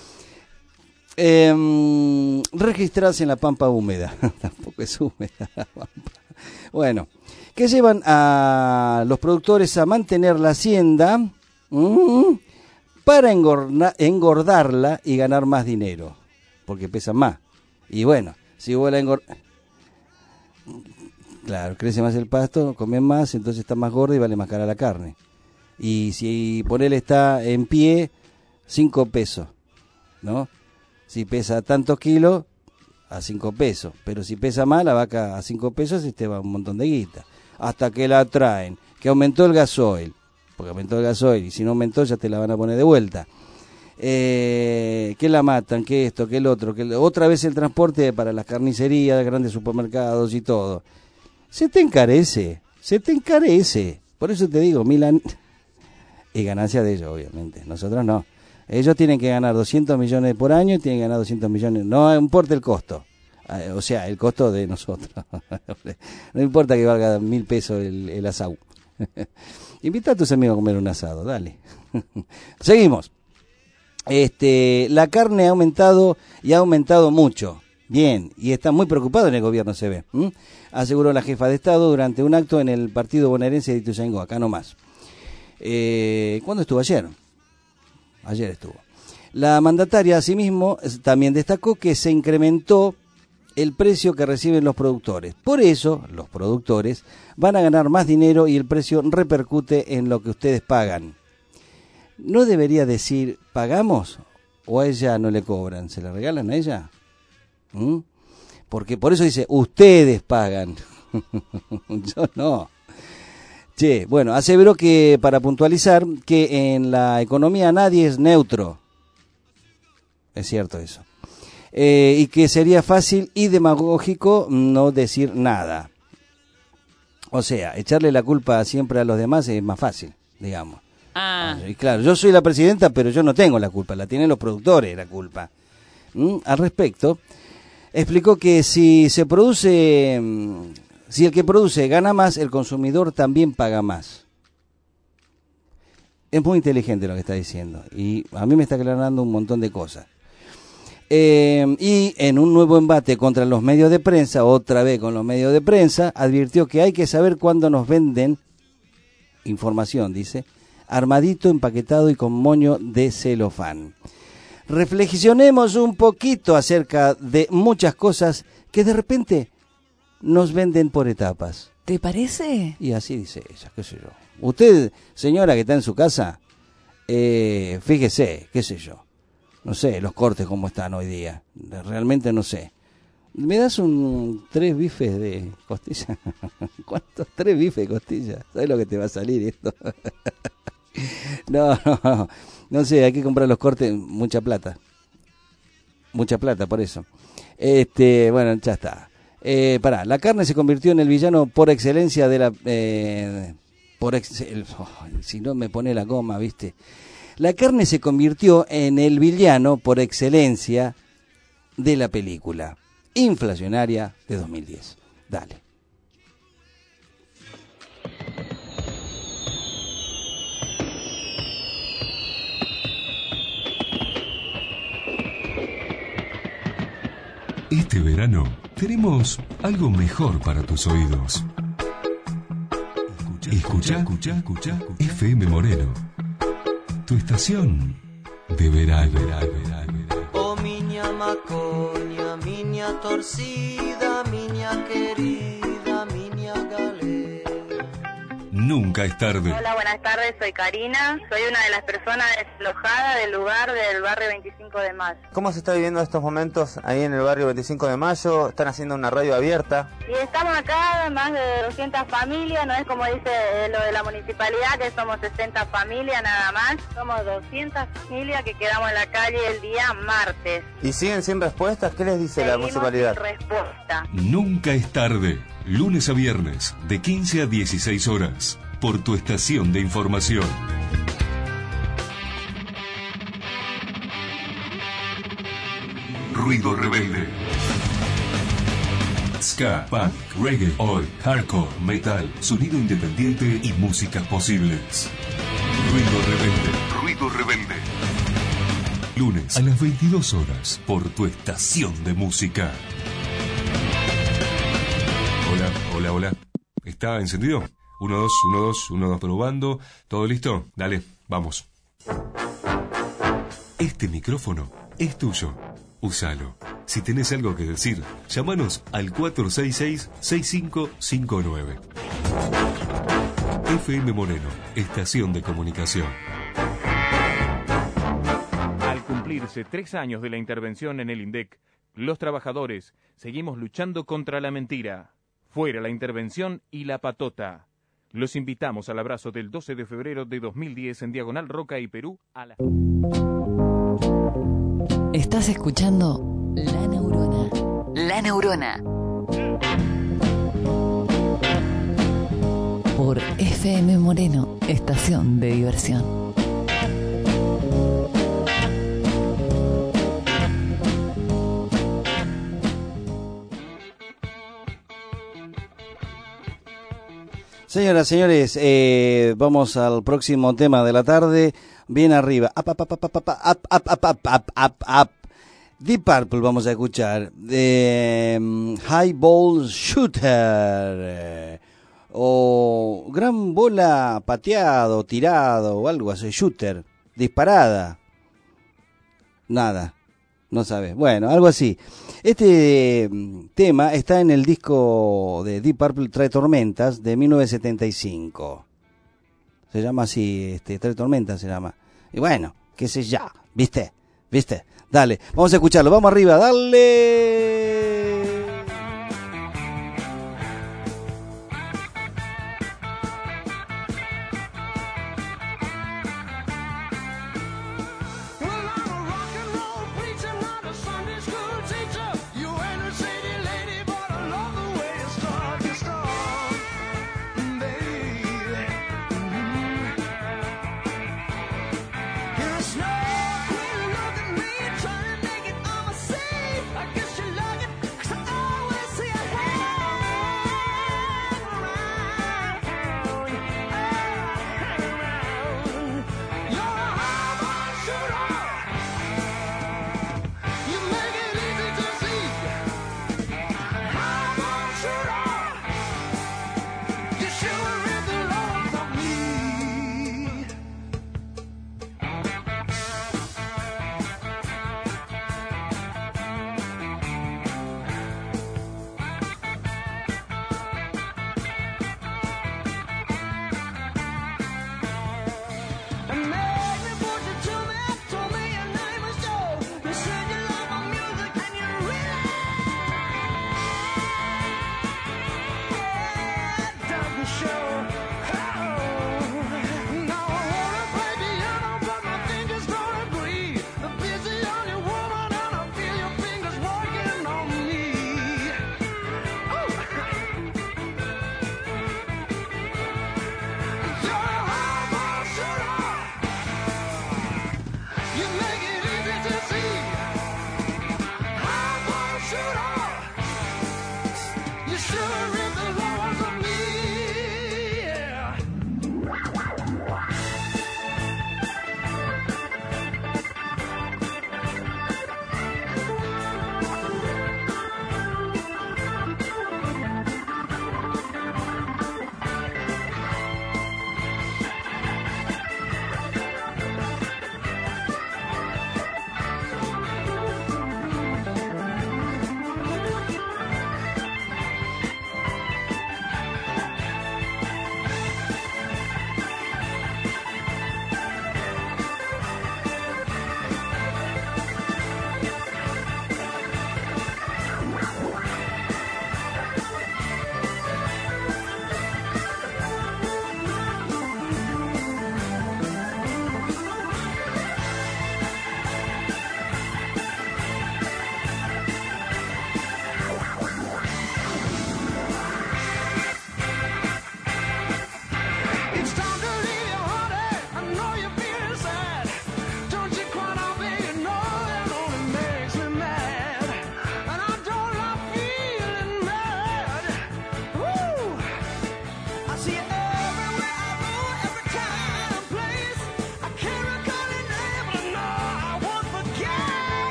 Registrarse en la pampa húmeda. Tampoco es húmeda la pampa. Bueno, que llevan a los productores a mantener la hacienda para engordarla y ganar más dinero, porque pesan más. Y bueno, si vos la claro, crece más el pasto, comen más, entonces está más gorda y vale más cara la carne. Y si por él está en pie, 5 pesos, ¿no? Si pesa tantos kilos, a 5 pesos, pero si pesa más la vaca a 5 pesos te va un montón de guita, hasta que la traen, que aumentó el gasoil, porque aumentó el gasoil y si no aumentó ya te la van a poner de vuelta, que la matan, que esto, que el otro, otra vez el transporte para las carnicerías, grandes supermercados y todo, se te encarece, por eso te digo, Milan, y ganancia de ellos obviamente, nosotros no. Ellos tienen que ganar 200 millones por año y tienen que ganar 200 millones. No importa el costo. O sea, el costo de nosotros. No importa que valga 1.000 pesos el asado. Invita a tus amigos a comer un asado, dale. Seguimos. La carne ha aumentado y ha aumentado mucho. Bien, y está muy preocupado en el gobierno, se ve. Aseguró la jefa de Estado durante un acto en el partido bonaerense de Ituzaingó, acá nomás. ¿Cuándo estuvo ayer? Ayer estuvo. La mandataria, asimismo, también destacó que se incrementó el precio que reciben los productores. Por eso, los productores van a ganar más dinero y el precio repercute en lo que ustedes pagan. ¿No debería decir pagamos o a ella no le cobran? ¿Se la regalan a ella? Porque por eso dice ustedes pagan. Yo no. Che, bueno, aseveró que, para puntualizar, que en la economía nadie es neutro. Es cierto eso. Y que sería fácil y demagógico no decir nada. O sea, echarle la culpa siempre a los demás es más fácil, digamos. Y claro, yo soy la presidenta, pero yo no tengo la culpa, la tienen los productores la culpa. Al respecto, explicó que si se produce... Si el que produce gana más, el consumidor también paga más. Es muy inteligente lo que está diciendo. Y a mí me está aclarando un montón de cosas. Y en un nuevo embate contra los medios de prensa, otra vez con los medios de prensa, advirtió que hay que saber cuándo nos venden información, dice, armadito, empaquetado y con moño de celofán. Reflexionemos un poquito acerca de muchas cosas que de repente... nos venden por etapas. ¿Te parece? Y así dice ella, qué sé yo. Usted, señora que está en su casa, fíjese, qué sé yo. No sé, los cortes cómo están hoy día. Realmente no sé. ¿Me das 3 bifes de costilla? ¿Cuántos 3 bifes de costilla? ¿Sabes lo que te va a salir esto? No sé, hay que comprar los cortes, mucha plata por eso. Bueno, ya está. La carne se convirtió en el villano por excelencia de la... si no me pone la goma, ¿viste? La carne se convirtió en el villano por excelencia de la película inflacionaria de 2010. Dale. Este verano tenemos algo mejor para tus oídos. Escucha FM Moreno, tu estación de verano. Oh, miña macoña, miña torcida, miña querida, miña galera. Nunca es tarde. Hola, buenas tardes, soy Karina, soy una de las personas desalojadas del lugar del barrio 25 de Mayo. ¿Cómo se está viviendo estos momentos ahí en el barrio 25 de Mayo? ¿Están haciendo una radio abierta? Y estamos acá, más de 200 familias, no es como dice lo de la municipalidad, que somos 60 familias nada más. Somos 200 familias que quedamos en la calle el día martes. ¿Y siguen sin respuestas? ¿Qué les dice la municipalidad? Sin respuesta. Nunca es tarde. Lunes a viernes, de 15 a 16 horas, por tu estación de información. Ruido Rebelde. Ska, punk, reggae, oi, hardcore, metal, sonido independiente y músicas posibles. Ruido Rebelde. Ruido Rebelde. Lunes a las 22 horas, por tu estación de música. Hola. ¿Está encendido? 1, 2, 1, 2, 1, 2, probando. ¿Todo listo? Dale, vamos. Este micrófono es tuyo. Úsalo. Si tenés algo que decir, llámanos al 466-6559. FM Moreno, estación de comunicación. Al cumplirse 3 años de la intervención en el INDEC, los trabajadores, seguimos luchando contra la mentira. Fuera la intervención y la patota. Los invitamos al abrazo del 12 de febrero de 2010 en Diagonal Roca y Perú a la... Estás escuchando La Neurona. La Neurona. Por FM Moreno, estación de diversión. Señoras, señores, vamos al próximo tema de la tarde. Bien arriba. Up. Deep Purple vamos a escuchar. Highball Shooter. O gran bola pateado, tirado o algo así. Shooter. Disparada. Nada. No sabes. Bueno, algo así. Este tema está en el disco de Deep Purple, Tres Tormentas, de 1975. Se llama así, Tres Tormentas se llama. Y bueno, qué sé ya, ¿viste? Dale, vamos a escucharlo, vamos arriba, dale.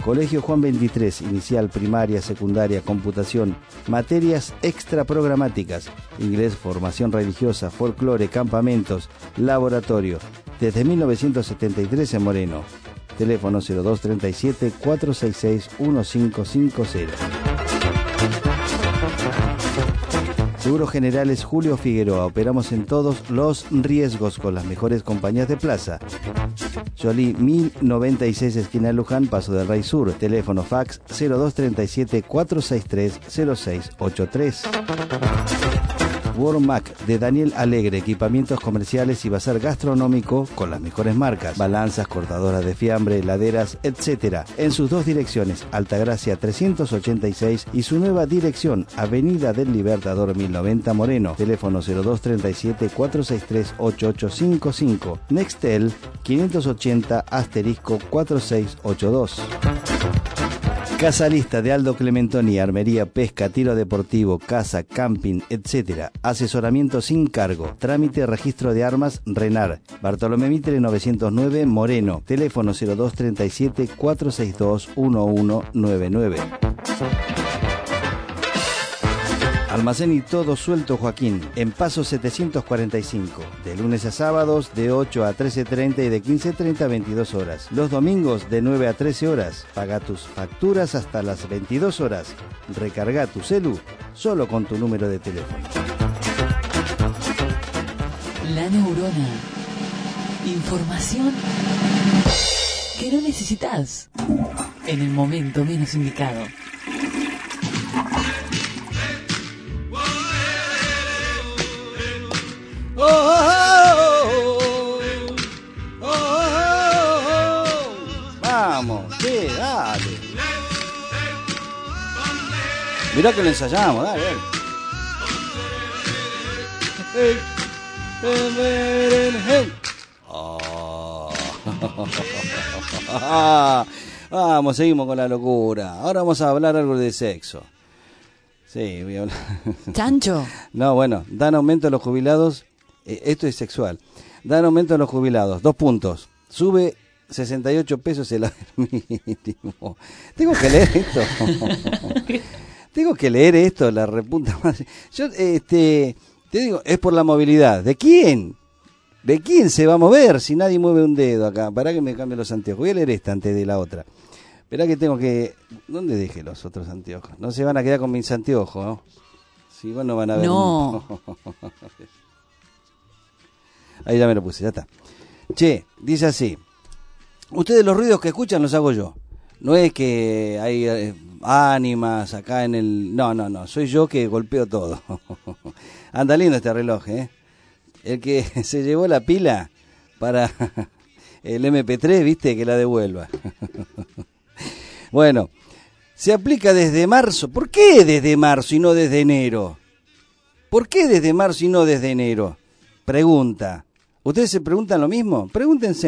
Colegio Juan 23, inicial, primaria, secundaria, computación, materias extraprogramáticas, inglés, formación religiosa, folclore, campamentos, laboratorio, desde 1973 en Moreno. Teléfono 0237-466-1550. Seguros Generales Julio Figueroa. Operamos en todos los riesgos con las mejores compañías de plaza. Jolie 1096 esquina Luján, Paso del Rey Sur. Teléfono fax 0237-463-0683. Wormac de Daniel Alegre, equipamientos comerciales y bazar gastronómico con las mejores marcas, balanzas, cortadoras de fiambre, heladeras, etc. En sus dos direcciones, Altagracia 386 y su nueva dirección, Avenida del Libertador 1090 Moreno, teléfono 0237-463-8855, Nextel 580*4682. Casa Lista de Aldo Clementoni, armería, pesca, tiro deportivo, caza, camping, etc. Asesoramiento sin cargo. Trámite, registro de armas, RENAR. Bartolomé Mitre 909, Moreno. Teléfono 0237-462-1199. Almacén y todo suelto Joaquín, en Paso 745, de lunes a sábados de 8 a 13:30 y de 15:30 a 22 horas. Los domingos de 9 a 13 horas. Paga tus facturas hasta las 22 horas. Recarga tu celu solo con tu número de teléfono. La Neurona. Información que no necesitas en el momento menos indicado. Vamos, sí, dale. Mirá que lo ensayamos, dale. Vamos, seguimos con la locura. Ahora vamos a hablar algo de sexo. Sí, voy a hablar. Chancho. No, bueno, dan aumento a los jubilados. Esto es sexual. Dan aumento a los jubilados. 2 puntos. Sube 68 pesos el mínimo. Tengo que leer esto. Tengo que leer esto, la repunta madre. Yo, te digo, es por la movilidad. ¿De quién? ¿De quién se va a mover si nadie mueve un dedo acá? Pará que me cambie los anteojos. Voy a leer esta antes de la otra. Esperá que tengo que... ¿Dónde dejé los otros anteojos? No se van a quedar con mis anteojos, ¿no? Si igual no van a ver. No. Ahí ya me lo puse, ya está. Che, dice así. Ustedes los ruidos que escuchan los hago yo. No es que hay ánimas acá en el... No. Soy yo que golpeo todo. Anda lindo este reloj, ¿eh? El que se llevó la pila para el MP3, viste, que la devuelva. Bueno, se aplica desde marzo. ¿Por qué desde marzo y no desde enero? ¿Por qué desde marzo y no desde enero? Pregunta. ¿Ustedes se preguntan lo mismo? Pregúntense.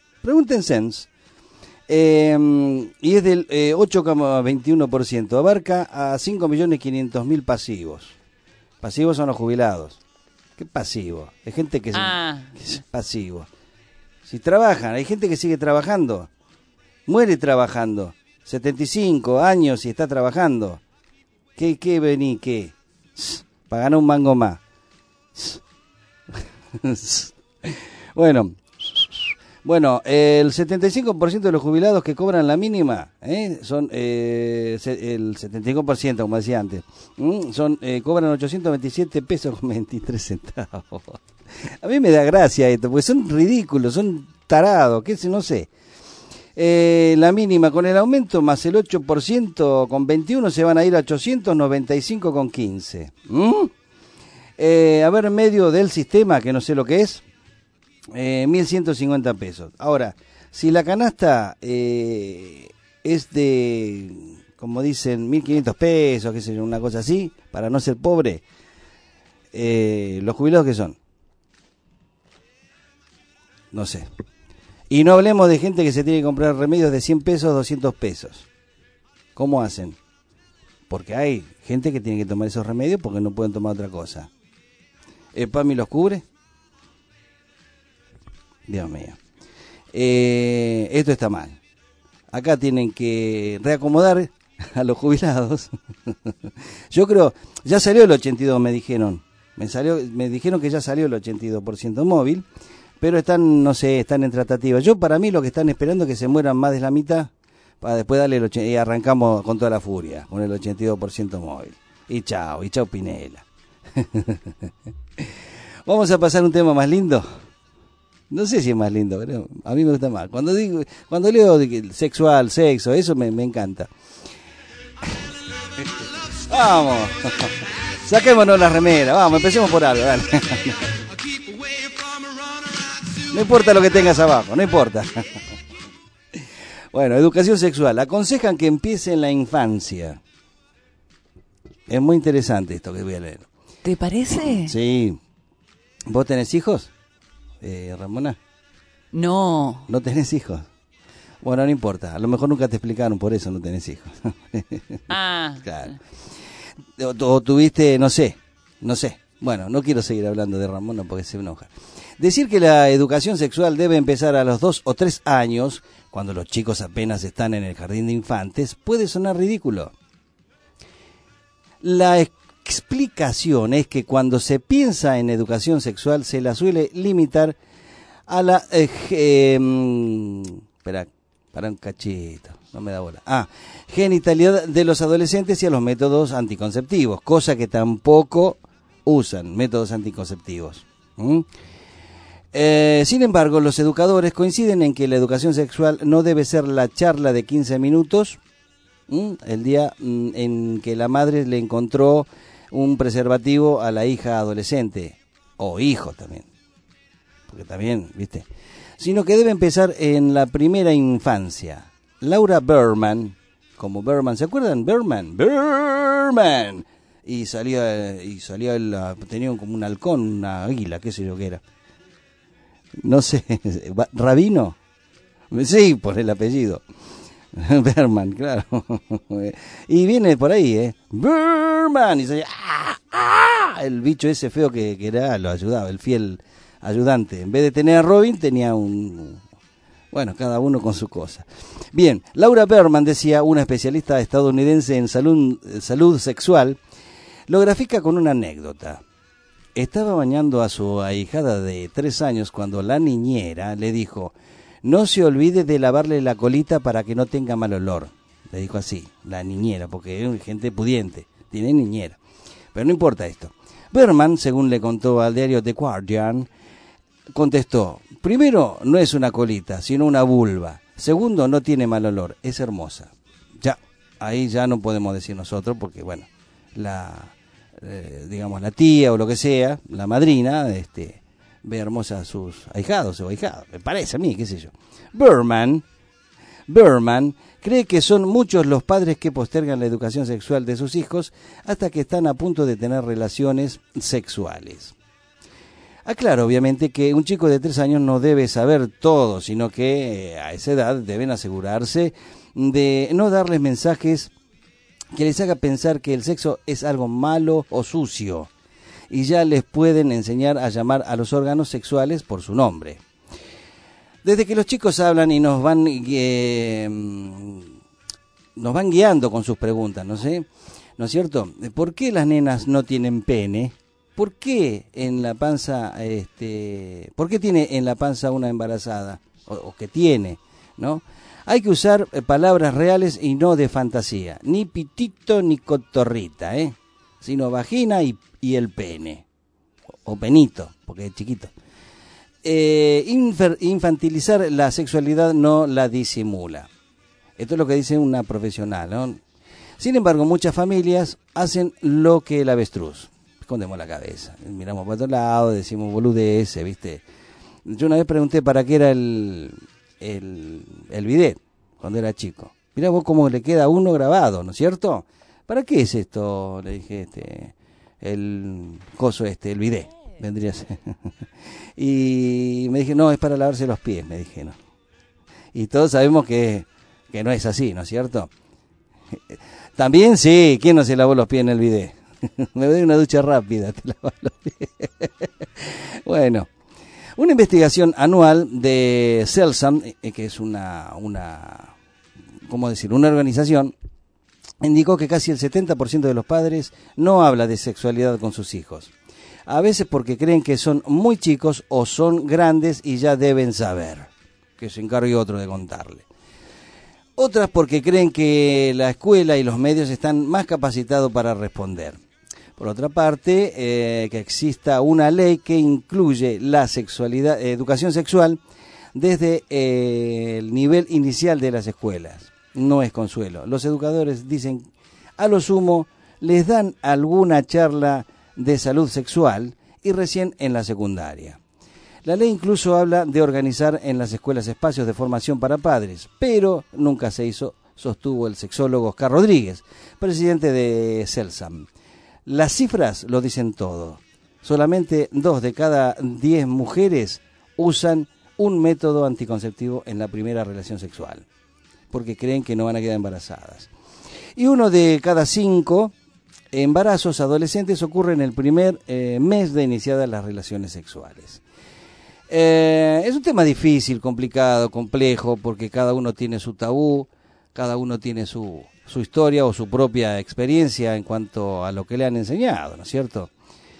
Y es del 8,21%. Abarca a 5.500.000 pasivos. Pasivos son los jubilados. ¿Qué pasivo? Hay gente que es pasivo. Si trabajan, hay gente que sigue trabajando. Muere trabajando. 75 años y está trabajando. ¿Qué vení? ¿Qué? Para ganar un mango más. Bueno, el 75% de los jubilados que cobran la mínima, son el 75%, como decía antes, cobran 827 pesos con 23 centavos. A mí me da gracia esto, porque son ridículos, son tarados, no sé. La mínima con el aumento más el 8% con 21 se van a ir a 895 con 15. A ver, medio del sistema, que no sé lo que es, 1.150 pesos. Ahora, si la canasta es de, como dicen, 1.500 pesos, qué sé yo, una cosa así, para no ser pobre, ¿los jubilados qué son? No sé. Y no hablemos de gente que se tiene que comprar remedios de 100 pesos, 200 pesos. ¿Cómo hacen? Porque hay gente que tiene que tomar esos remedios porque no pueden tomar otra cosa. ¿El PAMI los cubre? Dios mío. Esto está mal. Acá tienen que reacomodar a los jubilados. Yo creo, ya salió el 82, me dijeron. Me dijeron que ya salió el 82% móvil, pero están, no sé, están en tratativa. Yo, para mí, lo que están esperando es que se mueran más de la mitad, para después darle y arrancamos con toda la furia, con el 82% móvil. Y chao Pinela. Vamos a pasar un tema más lindo. No sé si es más lindo, pero a mí me gusta más. Cuando leo de que sexual, sexo, eso me encanta. Vamos. Saquémonos la remera, vamos, empecemos por algo, dale. No importa lo que tengas abajo, no importa. Bueno, educación sexual. Aconsejan que empiece en la infancia. Es muy interesante esto que voy a leer. ¿Te parece? Sí. ¿Vos tenés hijos, Ramona? No. ¿No tenés hijos? Bueno, no importa. A lo mejor nunca te explicaron, por eso no tenés hijos. Ah. Claro. O tuviste, no sé. Bueno, no quiero seguir hablando de Ramona porque se enoja. Decir que la educación sexual debe empezar a los 2 o 3 años, cuando los chicos apenas están en el jardín de infantes, puede sonar ridículo. La explicación es que cuando se piensa en educación sexual se la suele limitar a la... espera, para un cachito, no me da bola. Genitalidad de los adolescentes y a los métodos anticonceptivos, cosa que tampoco usan, métodos anticonceptivos. Sin embargo, los educadores coinciden en que la educación sexual no debe ser la charla de 15 minutos, el día en que la madre le encontró un preservativo a la hija adolescente, o hijo también, porque también, ¿viste? Sino que debe empezar en la primera infancia. Laura Berman, como Berman, ¿se acuerdan? Berman. Y salía tenía como un halcón, una águila, qué sé yo qué era. No sé, ¿Rabino? Sí, por el apellido. Berman, claro. Y viene por ahí, Berman, y salía, el bicho ese feo que era, lo ayudaba, el fiel ayudante. En vez de tener a Robin, tenía bueno, cada uno con su cosa. Bien, Laura Berman, decía una especialista estadounidense en salud sexual, lo grafica con una anécdota. Estaba bañando a su ahijada de 3 años cuando la niñera le dijo: no se olvide de lavarle la colita para que no tenga mal olor. Le dijo así, la niñera, porque es gente pudiente, tiene niñera. Pero no importa esto. Berman, según le contó al diario The Guardian, contestó: primero, no es una colita, sino una vulva. Segundo, no tiene mal olor, es hermosa. Ya, ahí ya no podemos decir nosotros, porque bueno, digamos la tía o lo que sea, la madrina, ve hermosa a sus ahijados o ahijadas, me parece a mí, qué sé yo. Berman cree que son muchos los padres que postergan la educación sexual de sus hijos hasta que están a punto de tener relaciones sexuales. Aclaro, obviamente, que un chico de 3 años no debe saber todo, sino que a esa edad deben asegurarse de no darles mensajes que les haga pensar que el sexo es algo malo o sucio, y ya les pueden enseñar a llamar a los órganos sexuales por su nombre. Desde que los chicos hablan y nos van guiando con sus preguntas, ¿no sé? ¿No es cierto? ¿Por qué las nenas no tienen pene? ¿Por qué en la panza, por qué tiene en la panza una embarazada? O que tiene, ¿no? Hay que usar palabras reales y no de fantasía. Ni pitito ni cotorrita, sino vagina y el pene. O penito, porque es chiquito. Infantilizar la sexualidad no la disimula. Esto es lo que dice una profesional, ¿no? Sin embargo, muchas familias hacen lo que el avestruz. Escondemos la cabeza, miramos para otro lado, decimos boludeces, ¿viste? Yo una vez pregunté para qué era el bidet cuando era chico. Mirá vos cómo le queda a uno grabado, ¿no es cierto? ¿Para qué es esto? Le dije, el bidet, vendría a ser. Y me dije, no, es para lavarse los pies, me dijeron. Y todos sabemos que no es así, ¿no es cierto? También sí, ¿quién no se lavó los pies en el bidet? Me doy una ducha rápida, te lavas los pies. Bueno, una investigación anual de Celsam, que es una una organización, indicó que casi el 70% de los padres no habla de sexualidad con sus hijos. A veces porque creen que son muy chicos o son grandes y ya deben saber, que se encargue otro de contarle. Otras porque creen que la escuela y los medios están más capacitados para responder. Por otra parte, que exista una ley que incluye la sexualidad, educación sexual desde el nivel inicial de las escuelas. No es consuelo. Los educadores dicen, a lo sumo, les dan alguna charla de salud sexual y recién en la secundaria. La ley incluso habla de organizar en las escuelas espacios de formación para padres, pero nunca se hizo, sostuvo el sexólogo Oscar Rodríguez, presidente de CELSAM. Las cifras lo dicen todo. Solamente 2 de cada 10 mujeres usan un método anticonceptivo en la primera relación sexual, porque creen que no van a quedar embarazadas. Y 1 de cada 5 embarazos adolescentes ocurre en el primer mes de iniciadas las relaciones sexuales. Es un tema difícil, complicado, complejo, porque cada uno tiene su tabú, cada uno tiene su historia o su propia experiencia en cuanto a lo que le han enseñado, ¿no es cierto?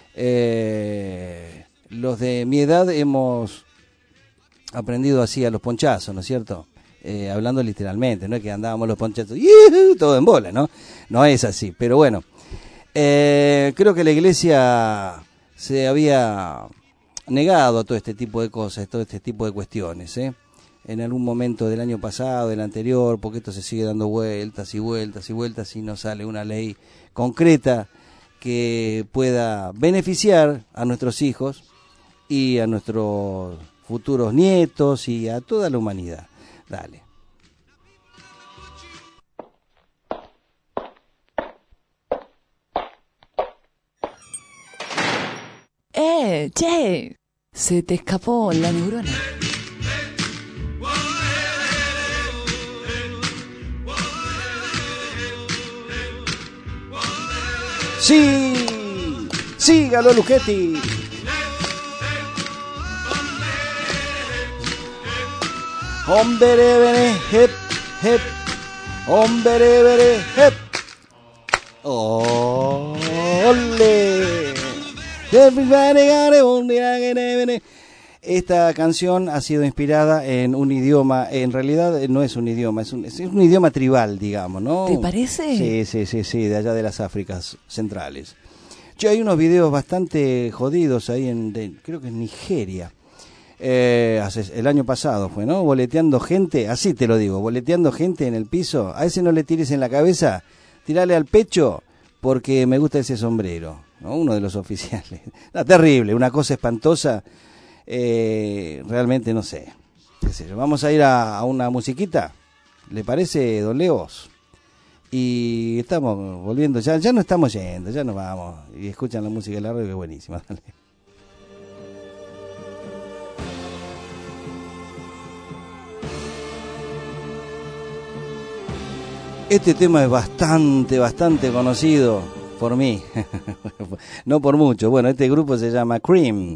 Los de mi edad hemos aprendido así a los ponchazos, ¿no es cierto? Hablando literalmente, no es que andábamos los ponchazos todo en bola, ¿no? No es así, pero bueno, creo que la iglesia se había negado a todo este tipo de cosas, todo este tipo de cuestiones, en algún momento del año pasado, del anterior, porque esto se sigue dando vueltas y vueltas y vueltas y no sale una ley concreta que pueda beneficiar a nuestros hijos y a nuestros futuros nietos y a toda la humanidad. Dale. Che, se te escapó la neurona. Sí, sígalo, Luchetti. Hombre, bere, hep, hep. Hombre, bere, hep. Ole. Esta canción ha sido inspirada en un idioma, en realidad no es un idioma, es un idioma tribal, digamos, ¿no? ¿Te parece? Sí, de allá de las Áfricas centrales. Hay unos videos bastante jodidos ahí creo que en Nigeria. El año pasado fue, ¿no? Boleteando gente, así te lo digo, boleteando gente en el piso. A ese no le tires en la cabeza, tirale al pecho, porque me gusta ese sombrero, ¿no? Uno de los oficiales. No, terrible, una cosa espantosa. Realmente no sé. Vamos a ir a una musiquita, ¿le parece, don Leos? Y estamos volviendo, ya no estamos yendo, ya nos vamos. Y escuchan la música de la radio, que es buenísima. Dale. Este tema es bastante conocido por mí, no por mucho. Bueno, este grupo se llama Cream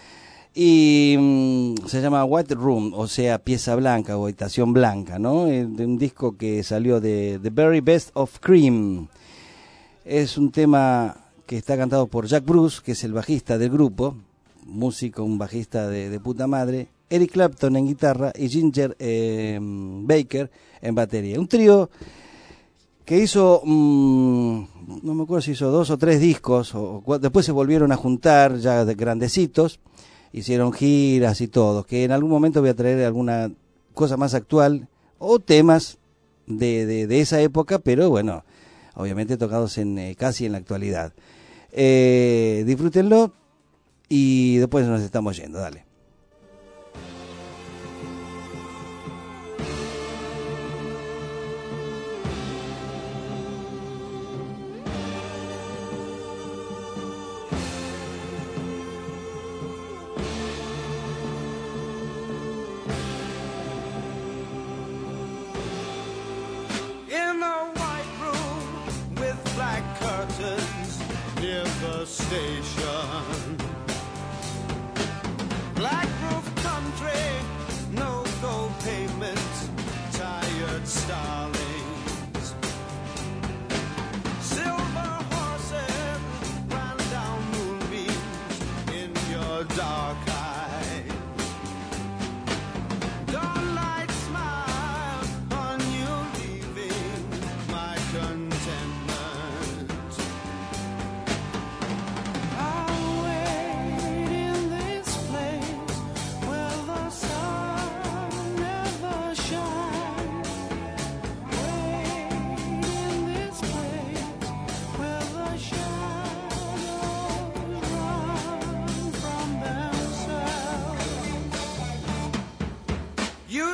y se llama White Room, o sea, pieza blanca o habitación blanca, ¿no? De un disco que salió de The Very Best of Cream. Es un tema que está cantado por Jack Bruce, que es el bajista del grupo, músico, un bajista de puta madre, Eric Clapton en guitarra y Ginger Baker en batería. Un trío que hizo, no me acuerdo si hizo 2 o 3 discos, después se volvieron a juntar ya de grandecitos, hicieron giras y todo, que en algún momento voy a traer alguna cosa más actual, o temas de esa época, pero bueno, obviamente tocados casi en la actualidad. Disfrútenlo y después nos estamos yendo, dale. Station, black roof country, no gold pavement, tired starlings.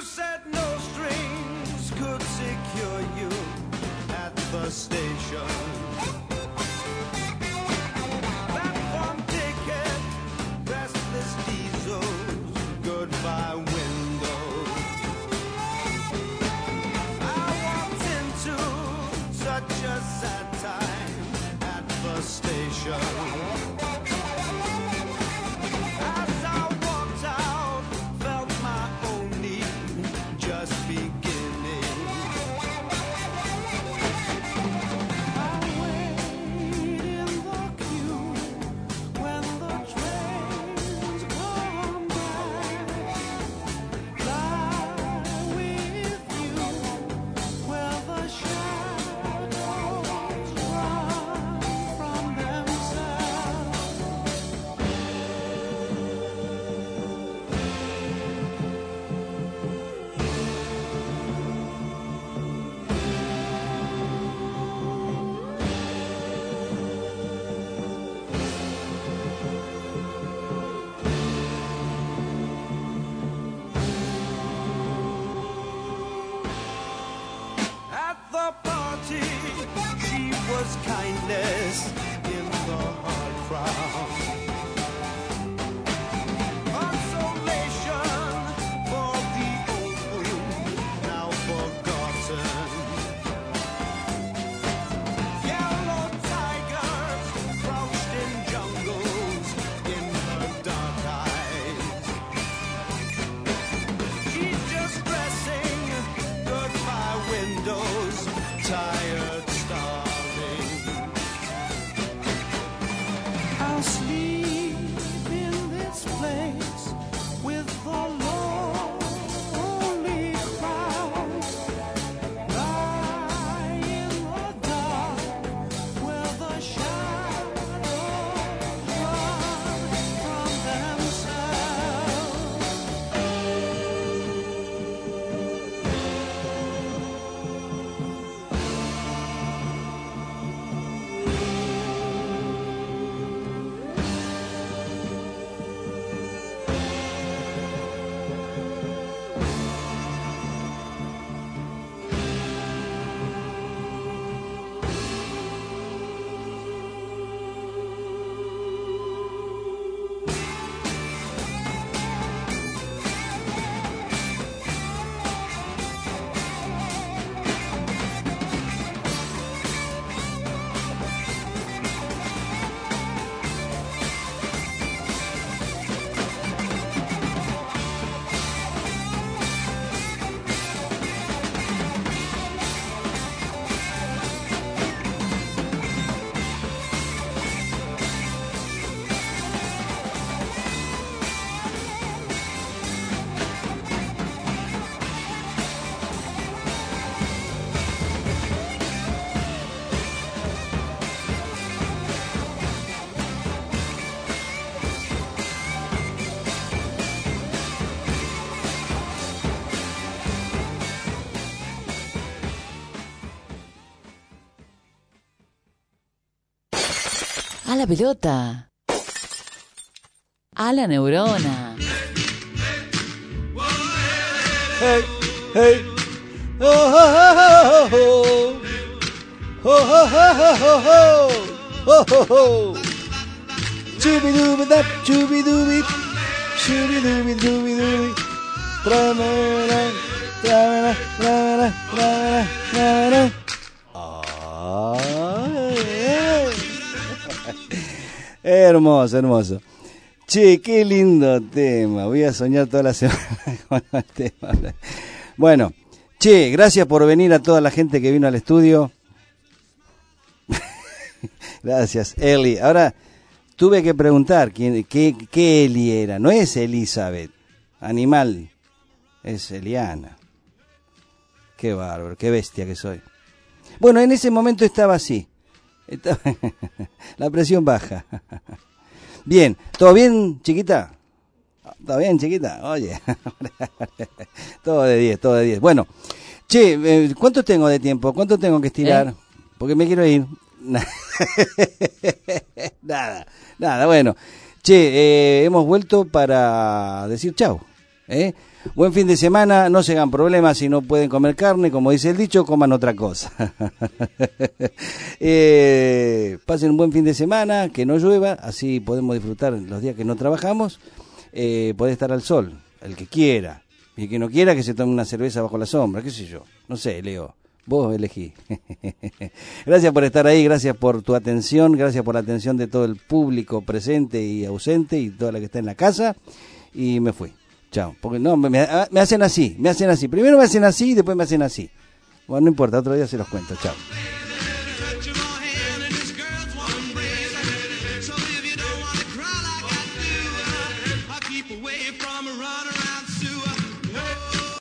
said no strings could secure you at the station. Platform ticket, restless diesels, goodbye windows. I walked into such a sad time at the station. As I walked out, felt my own need just beginning. I wait in the queue when the trains come back. Lie with you where the shadows run from themselves. At the party, she was kindness in the hard crowd. Consolation for the old wound, now forgotten. Yellow tigers crouched in jungles in her dark eyes. She's just dressing goodbye windows, tired, starving. I'll sleep in this place with the lonely crowd. Lie in the dark where the shadows run from themselves. A la pelota. A la neurona. Hey, hey. Oh, oh, oh, oh, oh, oh, oh, oh, oh, oh. Chubidubidap, chubidubid, chubidubidubidubid. Tramara, tramara, tramara, tramara, tramara. Hermoso, hermoso. Che, qué lindo tema. Voy a soñar toda la semana con el tema. Bueno, che, gracias por venir a toda la gente que vino al estudio. Gracias, Eli. Ahora, tuve que preguntar qué Eli era. No es Elizabeth, animal. Es Eliana. Qué bárbaro, qué bestia que soy. Bueno, en ese momento estaba así. La presión baja. Bien, ¿todo bien, chiquita? ¿Todo bien, chiquita? Oye, todo de 10, todo de 10. Bueno, che, ¿cuánto tengo de tiempo? ¿Cuánto tengo que estirar? Porque me quiero ir. Nada, bueno. Che, hemos vuelto para decir chau. Buen fin de semana, no se hagan problemas si no pueden comer carne, como dice el dicho, coman otra cosa. Pasen un buen fin de semana, que no llueva, así podemos disfrutar los días que no trabajamos. Podés estar al sol, el que quiera, y el que no quiera que se tome una cerveza bajo la sombra, qué sé yo, no sé, Leo. Vos elegí. Gracias por estar ahí, gracias por tu atención, gracias por la atención de todo el público presente y ausente y toda la que está en la casa. Y me fui. Chao. Porque no, me hacen así. Primero me hacen así y después me hacen así. Bueno, no importa, otro día se los cuento. Chao.